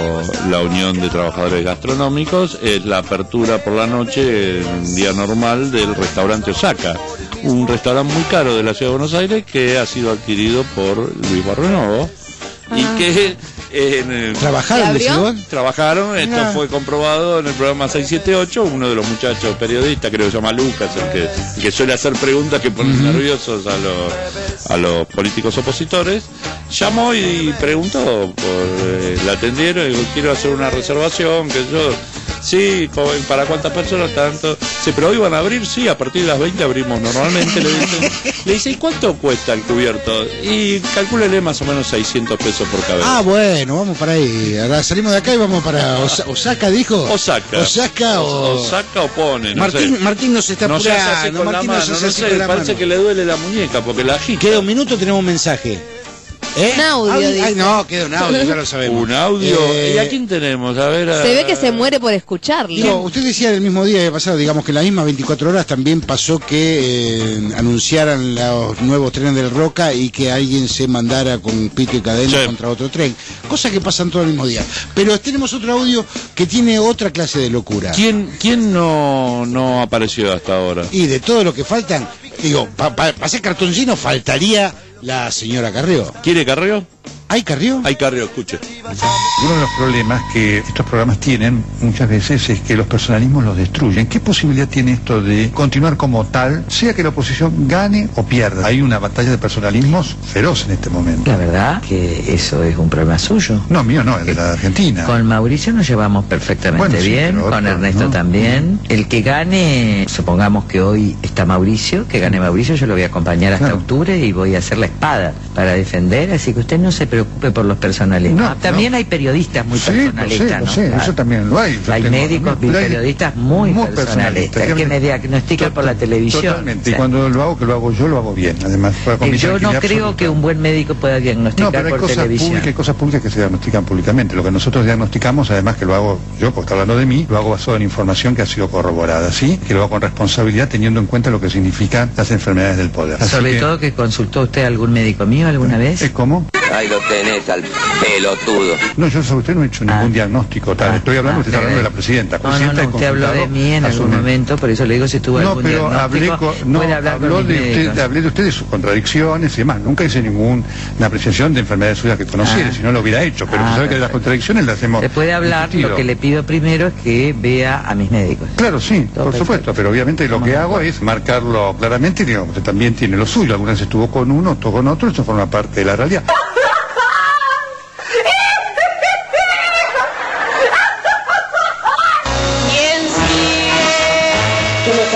[SPEAKER 5] la Unión de Trabajadores Gastronómicos, es la apertura por la noche, en un día normal, del restaurante Osaka, un restaurante muy caro de la Ciudad de Buenos Aires que ha sido adquirido por Luis Barrenovo y
[SPEAKER 6] Ah.
[SPEAKER 5] que eh,
[SPEAKER 4] ¿Trabajaron
[SPEAKER 6] ¿Se
[SPEAKER 4] en ese
[SPEAKER 6] abrió?
[SPEAKER 4] lugar?
[SPEAKER 5] trabajaron, esto
[SPEAKER 4] Mirá.
[SPEAKER 5] fue comprobado en el programa seiscientos setenta y ocho, uno de los muchachos periodistas, creo que se llama Lucas, el que, el que suele hacer preguntas que ponen nerviosos a los, a los políticos opositores, llamó y preguntó, por, eh, la atendieron y dijo, quiero hacer una reservación, que yo, sí, joven, ¿para cuántas personas? Tanto. Sí, pero hoy van a abrir, sí, a partir de las veinte abrimos normalmente, le dicen. Le dice, ¿y cuánto cuesta el cubierto? Y calcúlele más o menos seiscientos pesos por cabeza.
[SPEAKER 4] Ah, bueno, vamos para ahí. Ahora salimos de acá y vamos para Osa- Osaka, dijo.
[SPEAKER 5] Osaka.
[SPEAKER 4] Osaka o...
[SPEAKER 5] Osaka o pone, no
[SPEAKER 4] Martín,
[SPEAKER 5] sé.
[SPEAKER 4] Martín nos está
[SPEAKER 5] No se hace así
[SPEAKER 4] apurando,
[SPEAKER 5] con la
[SPEAKER 4] Martín
[SPEAKER 5] mano,
[SPEAKER 4] nos
[SPEAKER 5] no
[SPEAKER 4] hace así
[SPEAKER 5] sé,
[SPEAKER 4] con la
[SPEAKER 5] parece
[SPEAKER 4] mano.
[SPEAKER 5] que le duele la muñeca porque la agita.
[SPEAKER 4] Queda un minuto, tenemos un mensaje. ¿Eh?
[SPEAKER 6] Un audio,
[SPEAKER 4] Ay,
[SPEAKER 6] dice.
[SPEAKER 4] ay, no, queda un audio, ya lo sabemos.
[SPEAKER 5] Un audio.
[SPEAKER 4] Eh,
[SPEAKER 5] ¿Y a quién tenemos? A ver. a-
[SPEAKER 6] Se ve que se muere por escucharlo.
[SPEAKER 4] Digo, usted decía el mismo día que pasado, digamos que en las mismas veinticuatro horas también pasó que eh, anunciaran los nuevos trenes del Roca y que alguien se mandara con pico y cadena
[SPEAKER 5] Sí.
[SPEAKER 4] contra otro tren. Cosas que pasan todo el mismo día. Pero tenemos otro audio que tiene otra clase de locura.
[SPEAKER 5] ¿Quién, quién no, no apareció hasta ahora?
[SPEAKER 4] Y de todo lo que faltan, digo, para pa, pa ser cartoncino faltaría la señora Carrió.
[SPEAKER 5] ¿Quiere Carrió?
[SPEAKER 4] ¿Hay Carrió?
[SPEAKER 5] Hay Carrió, escuche.
[SPEAKER 2] Uno de los problemas que estos programas tienen muchas veces es que los personalismos los destruyen. ¿Qué posibilidad tiene esto de continuar como tal, sea que la oposición gane o pierda? Hay una batalla de personalismos feroz en este momento.
[SPEAKER 7] La verdad que eso es un problema suyo.
[SPEAKER 2] No, mío no, el de la Argentina.
[SPEAKER 7] Con Mauricio nos llevamos perfectamente
[SPEAKER 2] Bueno, sí,
[SPEAKER 7] bien,
[SPEAKER 2] pero
[SPEAKER 7] con
[SPEAKER 2] otro,
[SPEAKER 7] Ernesto
[SPEAKER 2] ¿no?
[SPEAKER 7] también. El que gane, supongamos que hoy está Mauricio, que gane Mauricio, yo lo voy a acompañar hasta
[SPEAKER 2] Claro.
[SPEAKER 7] octubre y voy a hacer la espada para defender, así que usted no se preocupe por los personalismos.
[SPEAKER 2] No,
[SPEAKER 7] Ah, también hay periodistas muy
[SPEAKER 2] Sí, lo sé,
[SPEAKER 7] personalistas,
[SPEAKER 2] lo
[SPEAKER 7] ¿no?
[SPEAKER 2] sé,
[SPEAKER 7] Claro.
[SPEAKER 2] eso también lo hay. Yo
[SPEAKER 7] Hay
[SPEAKER 2] tengo-
[SPEAKER 7] médicos y
[SPEAKER 2] pero hay-
[SPEAKER 7] periodistas muy,
[SPEAKER 2] muy
[SPEAKER 7] personalistas, que me diagnostican por la televisión.
[SPEAKER 2] Totalmente, y
[SPEAKER 7] Sí.
[SPEAKER 2] cuando lo hago, que lo hago yo, lo hago bien, además. para con
[SPEAKER 7] Eh,
[SPEAKER 2] mi
[SPEAKER 7] Yo no
[SPEAKER 2] tranquilidad
[SPEAKER 7] creo
[SPEAKER 2] absoluta.
[SPEAKER 7] que un buen médico pueda
[SPEAKER 2] No,
[SPEAKER 7] diagnosticar
[SPEAKER 2] pero hay
[SPEAKER 7] por
[SPEAKER 2] cosas
[SPEAKER 7] televisión.
[SPEAKER 2] públicas, hay cosas públicas que se diagnostican públicamente. Lo que nosotros diagnosticamos, además que lo hago yo, porque está hablando de mí, lo hago basado en información que ha sido corroborada, ¿sí? Que lo hago con responsabilidad teniendo en cuenta lo que significan las enfermedades del poder. Así
[SPEAKER 7] Sobre
[SPEAKER 2] que-
[SPEAKER 7] todo que consultó usted a algún médico mío alguna vez.
[SPEAKER 2] ¿Eh, ¿Cómo?
[SPEAKER 12] Ahí lo tenés al pelotudo.
[SPEAKER 2] No, yo sobre usted no he hecho ningún diagnóstico tal. Estoy hablando,
[SPEAKER 7] ah,
[SPEAKER 2] usted está hablando de la presidenta.
[SPEAKER 7] No, no,
[SPEAKER 2] Presidenta
[SPEAKER 7] no,
[SPEAKER 2] he
[SPEAKER 7] usted habló de
[SPEAKER 2] consultado
[SPEAKER 7] mí en
[SPEAKER 2] a su
[SPEAKER 7] algún
[SPEAKER 2] médico.
[SPEAKER 7] momento, por eso le digo si tuvo
[SPEAKER 2] No,
[SPEAKER 7] algún
[SPEAKER 2] pero hablé
[SPEAKER 7] diagnóstico,
[SPEAKER 2] con, no,
[SPEAKER 7] puede hablar
[SPEAKER 2] habló
[SPEAKER 7] con
[SPEAKER 2] de
[SPEAKER 7] mis
[SPEAKER 2] usted,
[SPEAKER 7] médicos.
[SPEAKER 2] hablé de usted de sus contradicciones y demás. Nunca hice ninguna apreciación de enfermedades suyas que conociera,
[SPEAKER 7] Ah.
[SPEAKER 2] si no lo hubiera hecho. Pero
[SPEAKER 7] Ah,
[SPEAKER 2] usted sabe que de las
[SPEAKER 7] perfecto.
[SPEAKER 2] contradicciones las hacemos.
[SPEAKER 7] Le puede hablar,
[SPEAKER 2] discutido.
[SPEAKER 7] lo que le pido primero es que vea a mis médicos.
[SPEAKER 2] Claro, sí,
[SPEAKER 7] Todo
[SPEAKER 2] por
[SPEAKER 7] perfecto.
[SPEAKER 2] supuesto, pero obviamente lo que hago es marcarlo claramente y digo, usted también tiene lo suyo. Algunas veces estuvo con uno, estuvo con otro, eso forma parte de la realidad.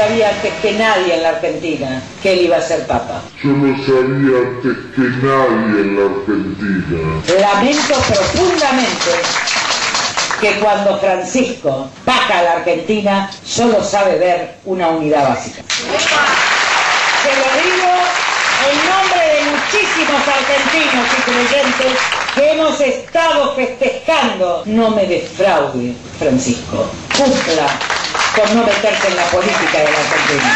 [SPEAKER 8] sabía antes que nadie en la Argentina que él iba a ser papa.
[SPEAKER 11] Yo no sabía antes que nadie en la Argentina.
[SPEAKER 8] Lamento profundamente que cuando Francisco baja a la Argentina solo sabe ver una unidad básica. Se lo digo en nombre de muchísimos argentinos y creyentes que hemos estado festejando. No me defraude, Francisco. Cumpla con no meterse en la política de la Argentina.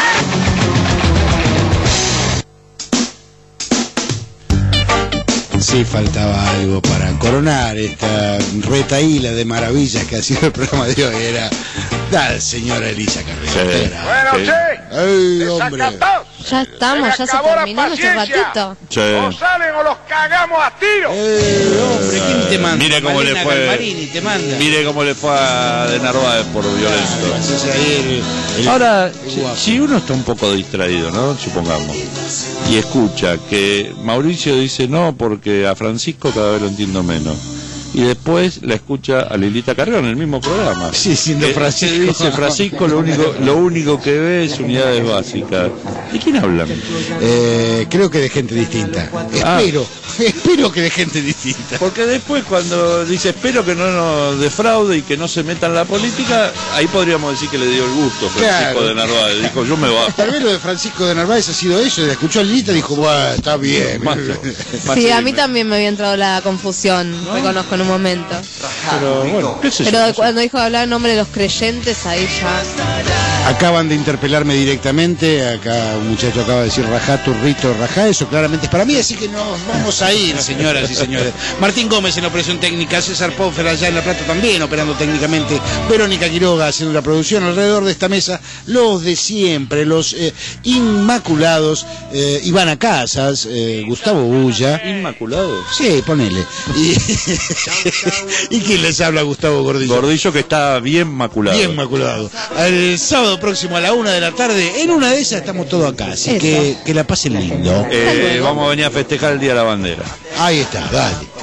[SPEAKER 4] Sí, faltaba algo para coronar esta retaíla de maravillas que ha sido el programa de hoy. Era la señora Elisa Carrión.
[SPEAKER 5] Sí.
[SPEAKER 14] Bueno, sí.
[SPEAKER 4] ¡Ay, hombre!
[SPEAKER 6] Ya estamos, ya se terminó nuestro ratito.
[SPEAKER 5] Sí.
[SPEAKER 14] O salen o los cagamos a tiro.
[SPEAKER 4] Eh, hombre, ¿quién te manda?
[SPEAKER 5] Mire cómo le
[SPEAKER 4] Malena
[SPEAKER 5] fue.
[SPEAKER 4] Galmarini te manda.
[SPEAKER 5] Mire cómo le fue a de Narváez por violento.
[SPEAKER 4] Entonces ahí el- el-
[SPEAKER 5] Ahora,
[SPEAKER 4] el
[SPEAKER 5] si,
[SPEAKER 4] guapo.
[SPEAKER 5] si uno está un poco distraído, ¿no? Supongamos, y escucha que Mauricio dice no porque a Francisco cada vez lo entiendo menos. Y después la escucha a Lilita Carrión en el mismo programa.
[SPEAKER 4] Sí, siendo
[SPEAKER 5] Que-
[SPEAKER 4] Francisco.
[SPEAKER 5] que dice Francisco lo único, lo único que ve es unidades básicas. ¿De quién hablan?
[SPEAKER 4] Eh, creo que de gente distinta.
[SPEAKER 5] Ah.
[SPEAKER 4] Espero, espero que de gente distinta.
[SPEAKER 5] Porque después cuando dice espero que no nos defraude y que no se meta en la política, ahí podríamos decir que le dio el gusto Francisco
[SPEAKER 4] Claro.
[SPEAKER 5] de Narváez. Dijo yo me bajo.
[SPEAKER 4] Tal vez lo de Francisco de Narváez ha sido eso. Le escuchó a Lilita y dijo, bueno, está bien.
[SPEAKER 5] Más- más
[SPEAKER 6] Sí, a
[SPEAKER 5] seguime.
[SPEAKER 6] mí también me había entrado la confusión, reconozco en un momento.
[SPEAKER 5] Pero bueno, qué sé yo,
[SPEAKER 6] Pero
[SPEAKER 5] no sé.
[SPEAKER 6] cuando dijo hablar en nombre de los creyentes, ahí ya...
[SPEAKER 4] Acaban de interpelarme directamente. Acá un muchacho acaba de decir rajá, turrito, rajá. Eso claramente es para mí, así que nos vamos a ir, señoras y señores. Martín Gómez en la operación técnica, César Poffer allá en La Plata también operando técnicamente, Verónica Quiroga haciendo la producción. Alrededor de esta mesa, los de siempre, los eh, inmaculados, eh, Ivana Casas, eh, Gustavo Bulla.
[SPEAKER 5] ¿Inmaculado?
[SPEAKER 4] Sí, ponele. Y, ¿Y quién les habla? Gustavo Gordillo.
[SPEAKER 5] Gordillo que está bien maculado.
[SPEAKER 4] Bien maculado. El sábado próximo a la una de la tarde, en una de esas estamos todos acá, así
[SPEAKER 6] Eso.
[SPEAKER 4] que que la pasen lindo.
[SPEAKER 5] Eh, vamos a venir a festejar el Día de la Bandera.
[SPEAKER 4] Ahí está, dale.